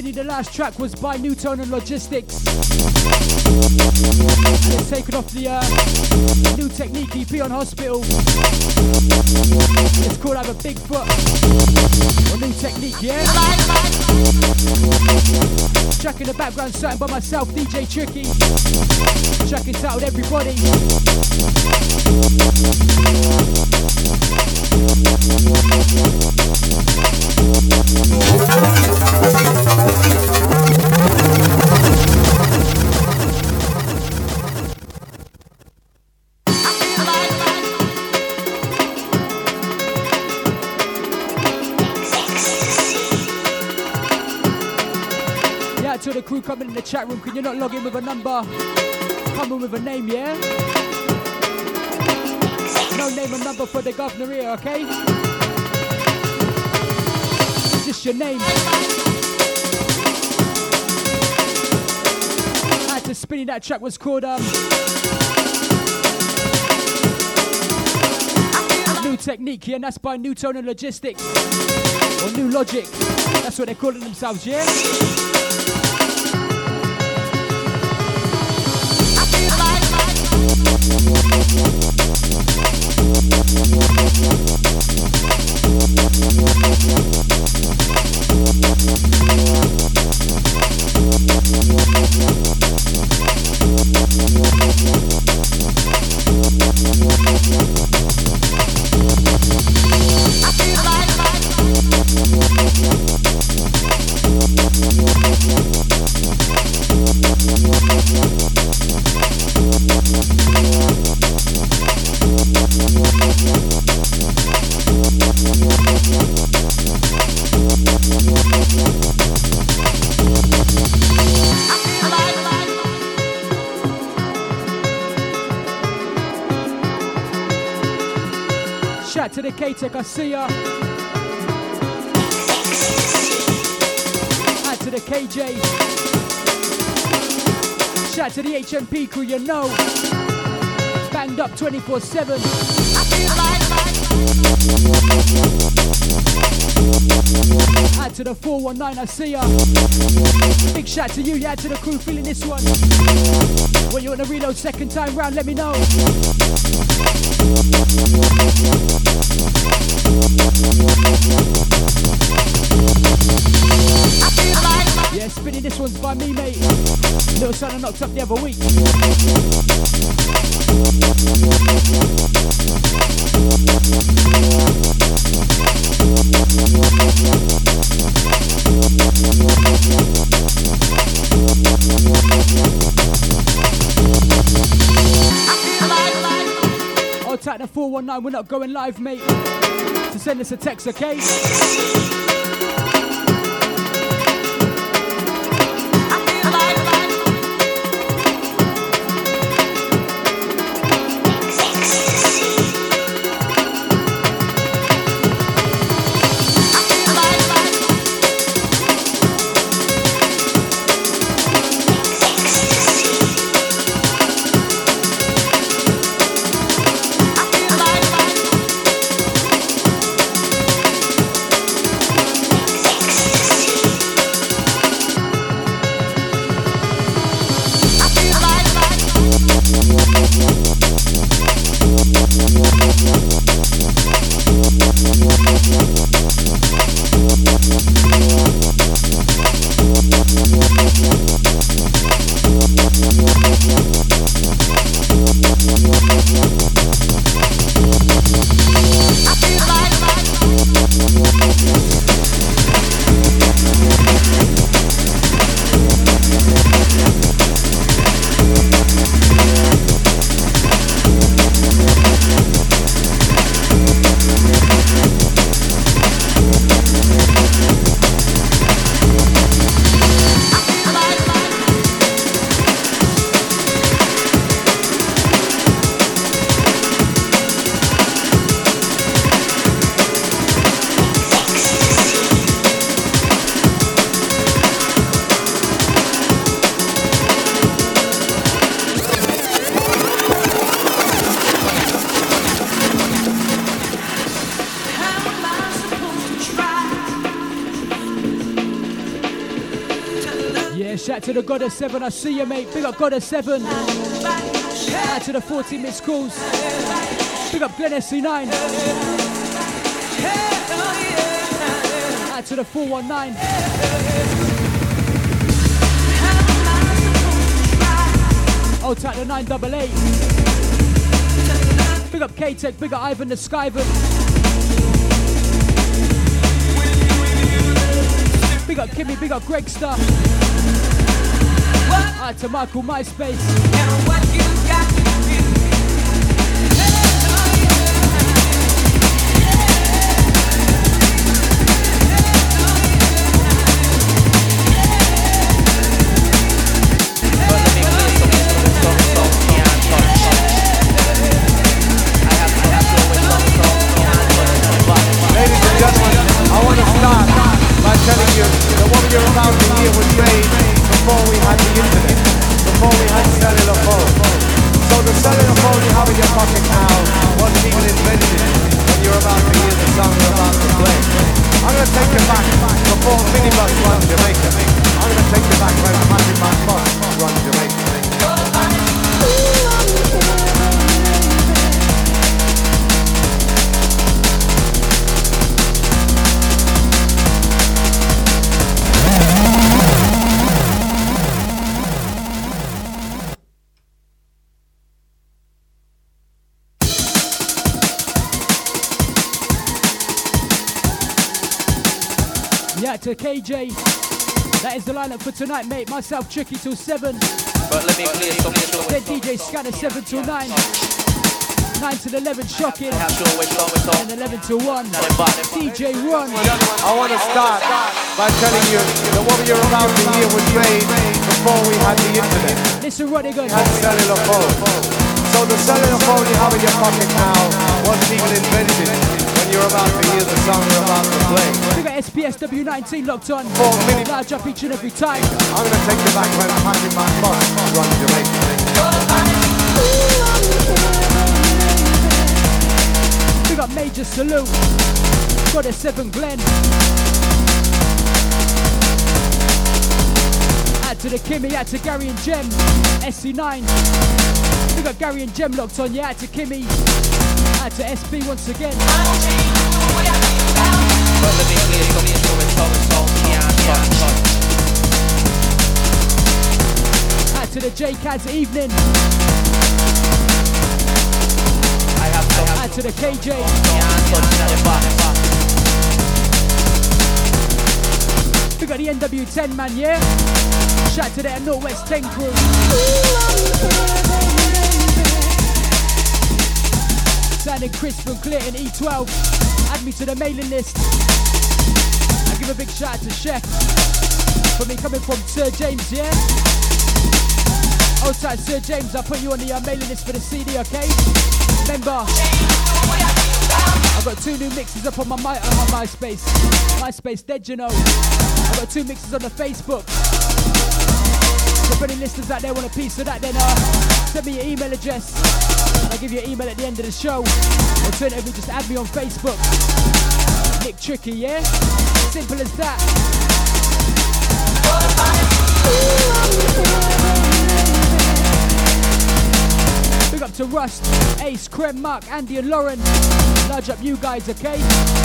Spinny, the last track was by Newtone and Logistics. And it's taken off the new Technique EP on Hospital. It's called Have a Big Foot. Or New Technique, yeah? Track in the background, starting by myself, DJ Tricky. Track entitled Everybody. Yeah, to the crew coming in the chat room, can you not log in with a number? Come in with a name, yeah? No name and number for the governor here, okay? Just your name. Had to Spinny, that track was called New Technique, yeah, and that's by Newtone and Logistics. Or New Logic. That's what they're calling themselves, yeah? Shout to the K-Tech, I see ya. Add to the KJ. Shout to the HMP crew, you know. Banged up 24/7. Add to the 419, I see ya. Big shout to you, yeah, to the crew feeling this one. When you want to reload second time round, let me know. Yeah, Spinning, this one's by me, mate. Little son I knocked up the other week. I'll type the 419, we're not going live, mate. So send us a text, okay? Shout to the Goddess 7, I see you, mate. Big up Goddess 7. Out to the 14 missed calls. Big up Glen SC9. Out to the 419. Old tight the 988. Big up K-Tech, big up Ivan the Skyvan. Big up Kimmy, big up Gregster. Out to Michael MySpace. Ladies and gentlemen, I want to start by telling you that what you're about to hear was made before we had the internet, before we had cellular phones. So the cellular phone you have in your pocket now wasn't even invented when you're about to hear the song you're about to play. I'm going to take you back before minibus run Jamaica. I'm going to take you back when Happy Man Bus run Jamaica. Yeah, to KJ. That is the lineup for tonight, mate. Myself, Tricky till 7. But let me clear something. Then DJ Scanner 7 till 9. 9 till 11, Shocking. And 11 till 1. DJ Run. I want to start by telling you that what you're about to hear was made before we had the internet. Listen, Rodigan. We had cellular phones. So the cellular phone you have in your pocket now wasn't even invented when you're about to hear the song you're about to play. We got SPSW19 locked on. Large up each and every time. I'm going to take you back when Happy Man Bus run Jamaica. We got Major Salute. Got a 7 Glen. Add to the Kimmy, add to Gary and Jem. SC9. We got Gary and Jem locked on, yeah, add to Kimmy. Add to SB once again. Add to the J-Cads evening. Add to the KJ. We got the NW10 man, yeah? Shout to the Northwest 10 crew. Sounding crisp and clear in E12. Add me to the mailing list. I give a big shout out to Chef for me coming from Sir James, yeah? Outside Sir James, I'll put you on the mailing list for the CD, okay? Remember, I've got 2 new mixes up on my MySpace. MySpace dead, you know. I've got 2 mixes on the Facebook. So if any listeners out there want a piece of that, then send me your email address. And I'll give you an email at the end of the show. Alternatively, just add me on Facebook. Nick Tricky, yeah? Simple as that. Big up to Rust, Ace, Krem, Mark, Andy and Lauren. Large up you guys, okay?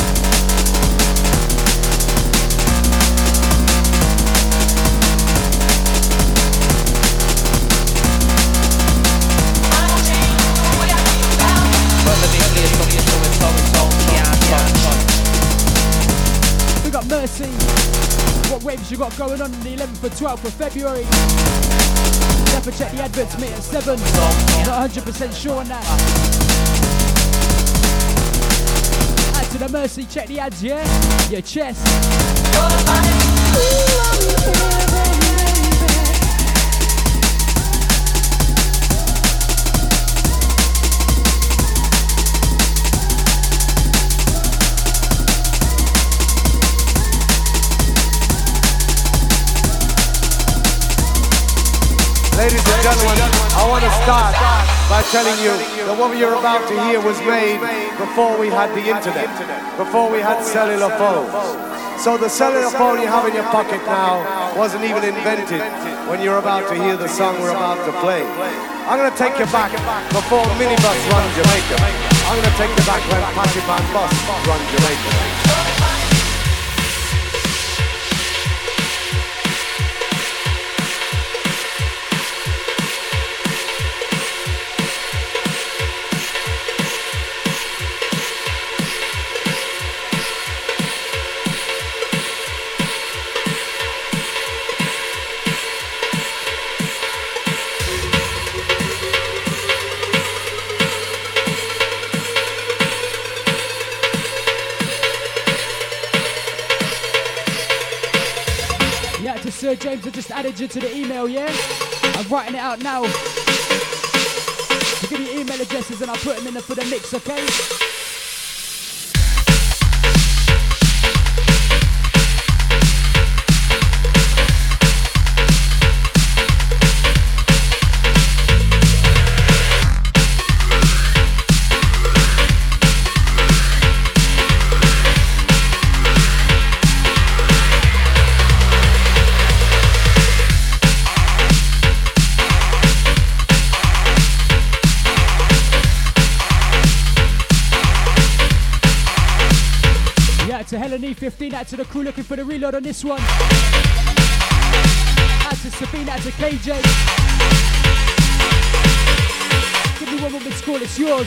We got Mercy. What raves you got going on the 11th or 12th of February? Definitely check the adverts, mate, at 7. Not 100% sure on that. Add to the Mercy, check the ads, yeah? Your chest. Ladies and gentlemen, I want to start by telling you that what you're about to hear was made before we had the internet, before we had cellular phones. So the cellular phone you have in your pocket now wasn't even invented when you're about to hear the song we're about to play. I'm gonna take you back before Minibus run Jamaica. I'm gonna take you back when Patty Van Bus run Jamaica. Sir James, I just added you to the email, yeah? I'm writing it out now. So give me your email addresses and I'll put them in there for the mix, okay? To Helen E15, out to the crew looking for the reload on this one. Out to Sabine, out to KJ. Give me one more mid score, it's yours.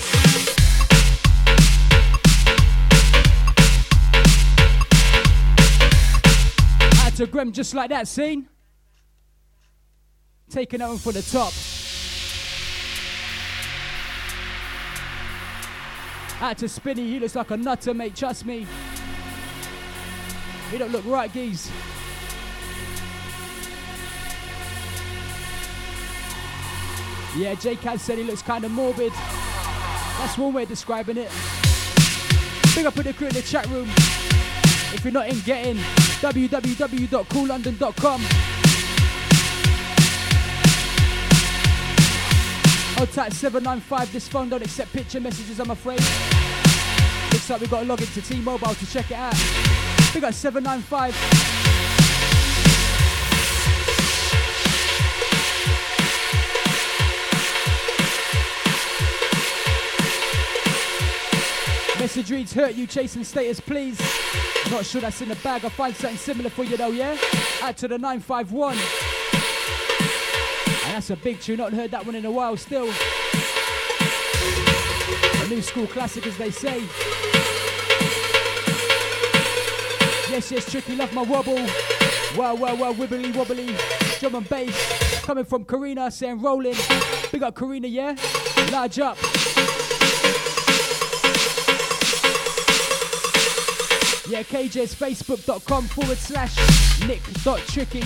Out to Graham, just like that, scene. Taking that one for the top. Out to Spinny, he looks like a nutter, mate, trust me. He don't look right, geez. Yeah, J-Caz said he looks kind of morbid. That's one way of describing it. Big up in the crew in the chat room. If you're not in, get in. www.coollondon.com. Hold tight 795. This phone don't accept picture messages, I'm afraid. Looks like we've got to log into T-Mobile to check it out. We got 795. Message reads, hurt you chasing status, please. Not sure that's in the bag. I'll find something similar for you though, yeah? Out to the 951. And that's a big tune. Not heard that one in a while still. A new school classic, as they say. Yes, yes, Tricky, love my wobble. Wow, wow, wow, wibbly wobbly. Drum and bass. Coming from Karina, saying rolling. Big up Karina, yeah? Large up. Yeah, KJ's facebook.com/nick.tricky.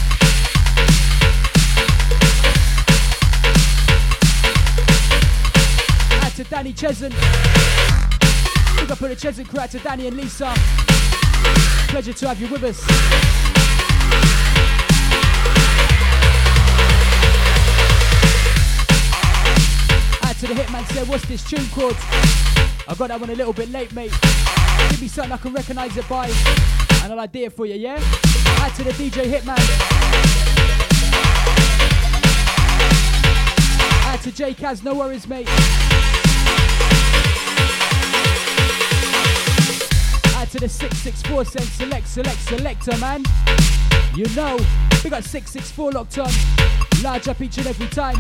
Out to Danny Chesant. Big up on the Chesant crew, out to Danny and Lisa. Pleasure to have you with us. Out to the Hitman said, what's this tune called? I got that one a little bit late, mate. Give me something I can recognise it by. And I'll idea for you, yeah? Out to the DJ Hitman. Out to J-Caz, no worries, mate. Out to the 664 cent selector, man. You know, we got 664 locked on. Large up each and every time.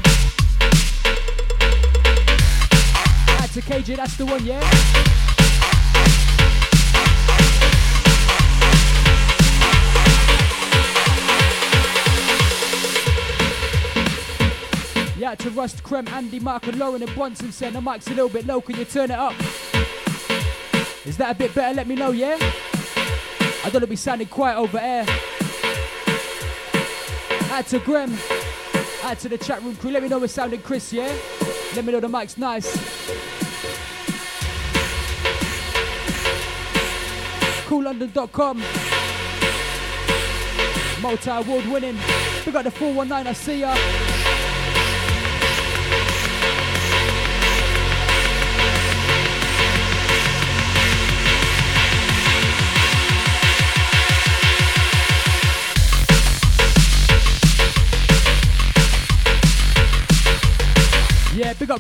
Out to KJ, that's the one, yeah? Yeah, to Rust, Creme, Andy, Mark and Lauren and Bronson saying the mic's a little bit low, can you turn it up? Is that a bit better? Let me know, yeah? I don't want to be sounding quiet over air. Out to Graham. Out to the chat room crew. Let me know we're sounding Chris, yeah? Let me know the mic's nice. CoolLondon.com. Multi-award winning. We got the 419, I see ya.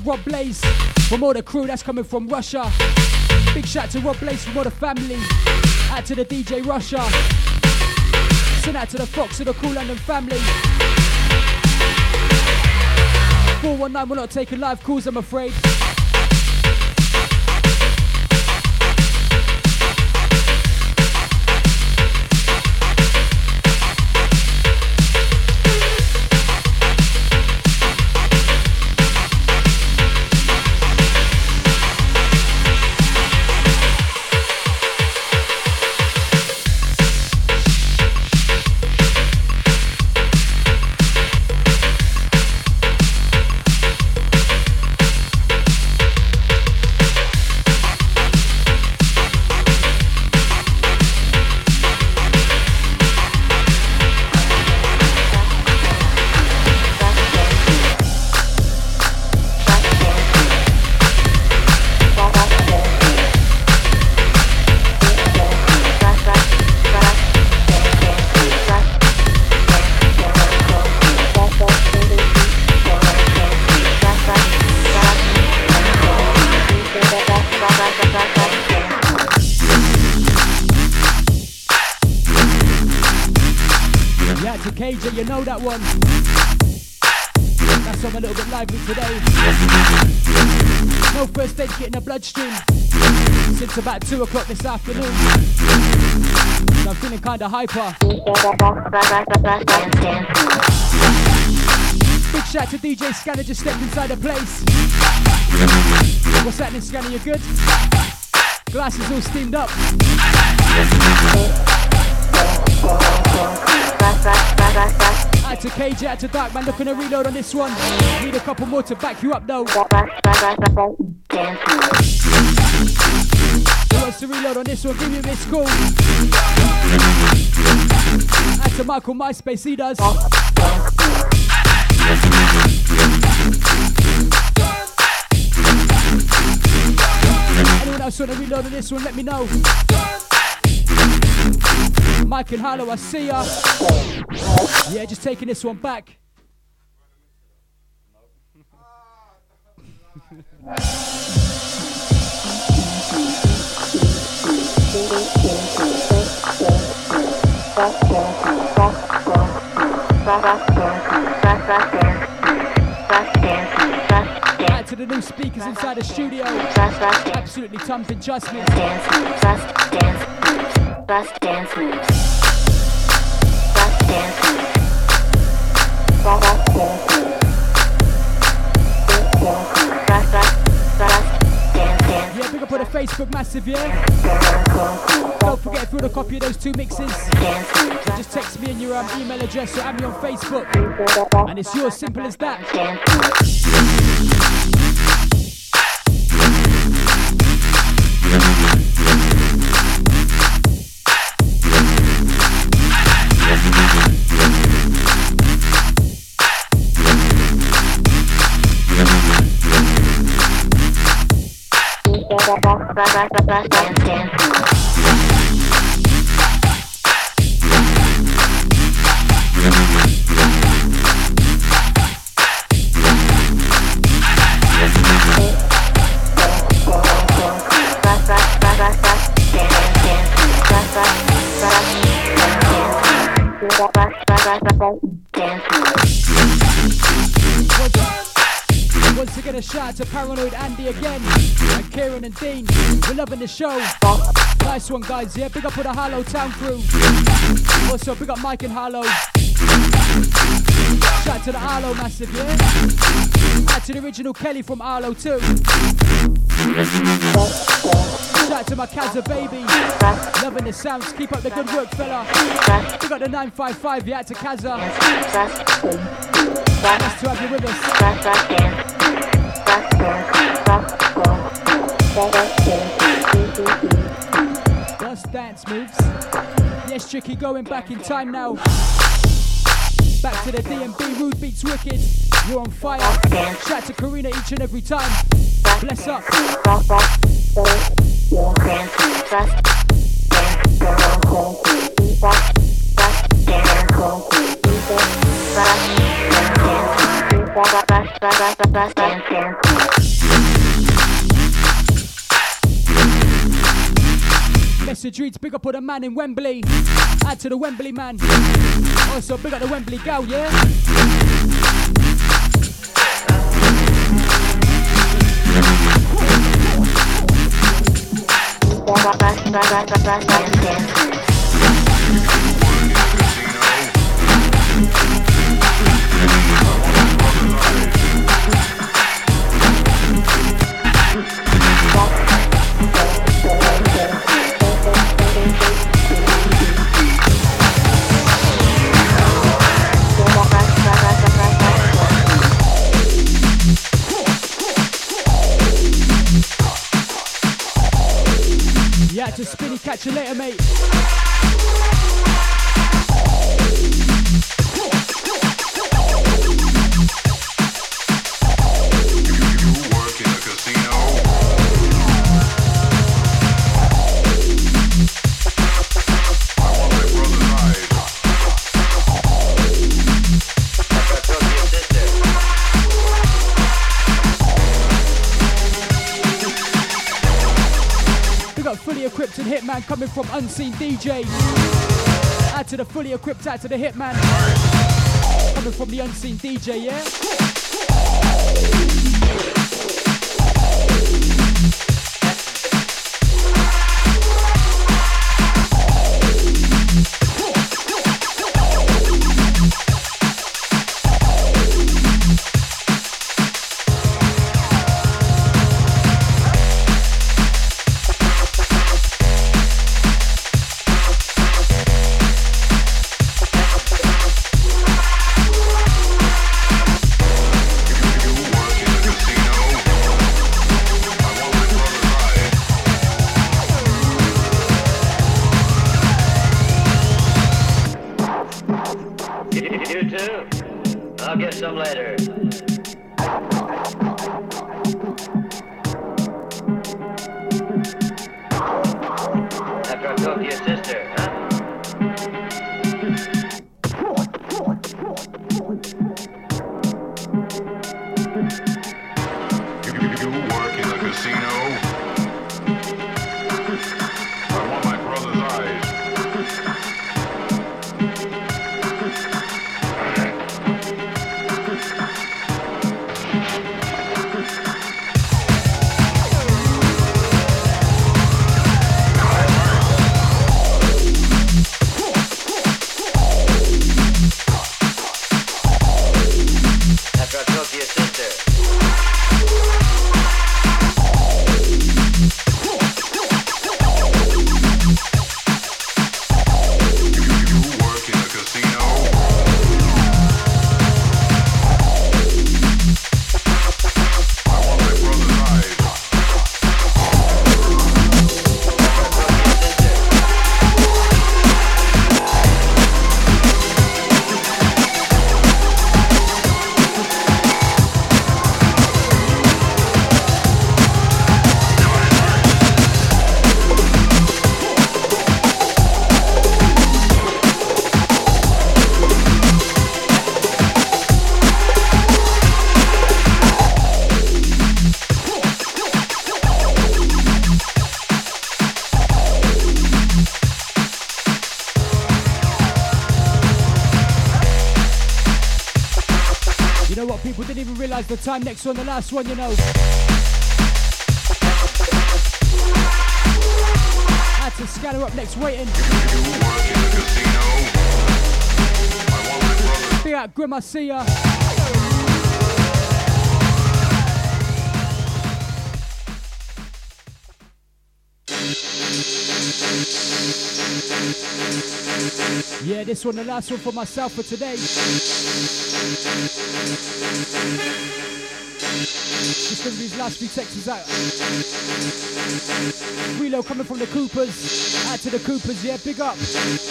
Rob Blaze from all the crew that's coming from Russia. Big shout to Rob Blaze from all the family. Out to the DJ Russia. Send out to the Fox of the Cool London family. 419, we're not taking live calls, I'm afraid. KJ, you know that one. That's on a little bit lively today. No first aid kit in the bloodstream since about 2 o'clock this afternoon. So I'm feeling kinda hyper. Big shout to DJ Scanner, just stepped inside the place. What's happening, Scanner? You good? Glasses all steamed up. Out to KJ, out to Darkman, looking to reload on this one. Need a couple more to back you up though. Who wants to reload on this one? Give me a missed call. Out to Michael MySpace, he does. Anyone else want to reload on this one? Let me know. Mike and Harlow, I see ya. Yeah, just taking this one back. Add to the new speakers inside the studio. Absolutely thumping, trust me. Bust dance moves. Bust dance moves. Yeah, big up on the Facebook massive, yeah? Don't forget if you want a copy of those 2 mixes, so just text me in your email address or add me on Facebook. And it's yours, simple as that. Once again, a shout out to Paranoid Andy again, and Kieran and Dean. We're loving the show. Nice one, guys. Yeah, big up for the Harlow Town crew. Also, big up Mike and Harlow. Shout out to the Harlow massive, yeah. Out to the original Kelly from Harlow too. Shout out to my Kaza baby. Loving the sounds. Keep up the good work, fella. Big up the 955. Yeah, out to Kaza. Nice to have you with us. Just dance moves. Yes, Tricky, going back in time now. Back to the DMB, Rude Beats Wicked. You're on fire. Shout to Karina each and every time. Bless up. message reads, big up all the man in Wembley. Add to the Wembley man. Also, big up the Wembley gal, yeah? Yeah, just spinny, catch you later, mate. Fully equipped and Hitman coming from Unseen DJ. Add to the fully equipped, add to the Hitman. Coming from the Unseen DJ, yeah? Some later. After I talk to your sister, huh? You work in the casino? I want my brother's eyes. The time next one, the last one, you know. Had to scatter up next, waiting. Be out, Grim, I see ya. Yeah, this one, the last one for myself for today. Just gonna do these last few texts out. Reload coming from the Coopers. Add to the Coopers, yeah, big up.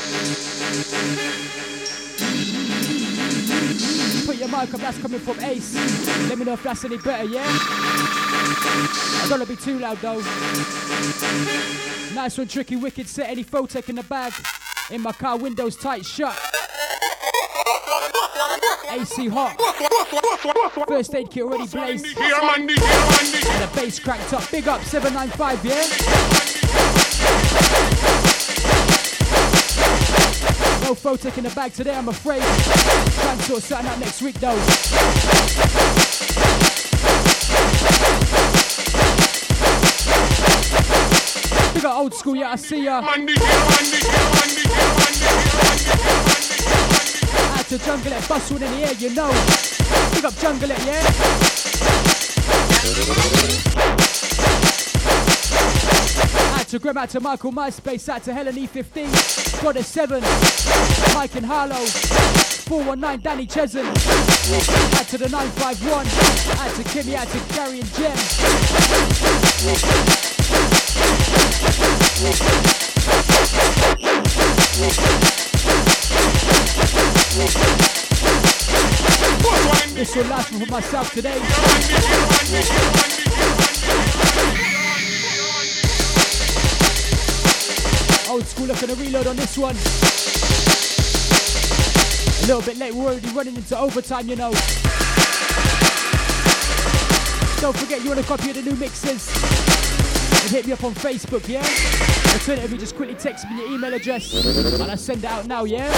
Put your mic up, that's coming from Ace. Let me know if that's any better, yeah? I don't wanna be too loud though. Nice one, Tricky Wicked set, any Photech in the bag. In my car, windows tight shut. AC hot. First aid kit already blazed. And the bass cranked up. Big up 795, yeah? No photo in the bag today, I'm afraid. Try and sort something out next week though. We got old school, yeah, I see ya. Out to Jungle It, bust one in the air, you know. Big up Jungle It, yeah? Out to Grim, out to Michael MySpace, out to Helen E15, Goddess 7, Mike and Harlow, 419 Danny Chesson, out to the 951, out to Kimmy, out to Gary and Jem. This will last for myself today. Old school, looking to reload on this one. A little bit late, we're already running into overtime, you know. Don't forget, you want a copy of the new mixes? And hit me up on Facebook, yeah? Alternatively, just quickly text me your email address and I'll send it out now, yeah?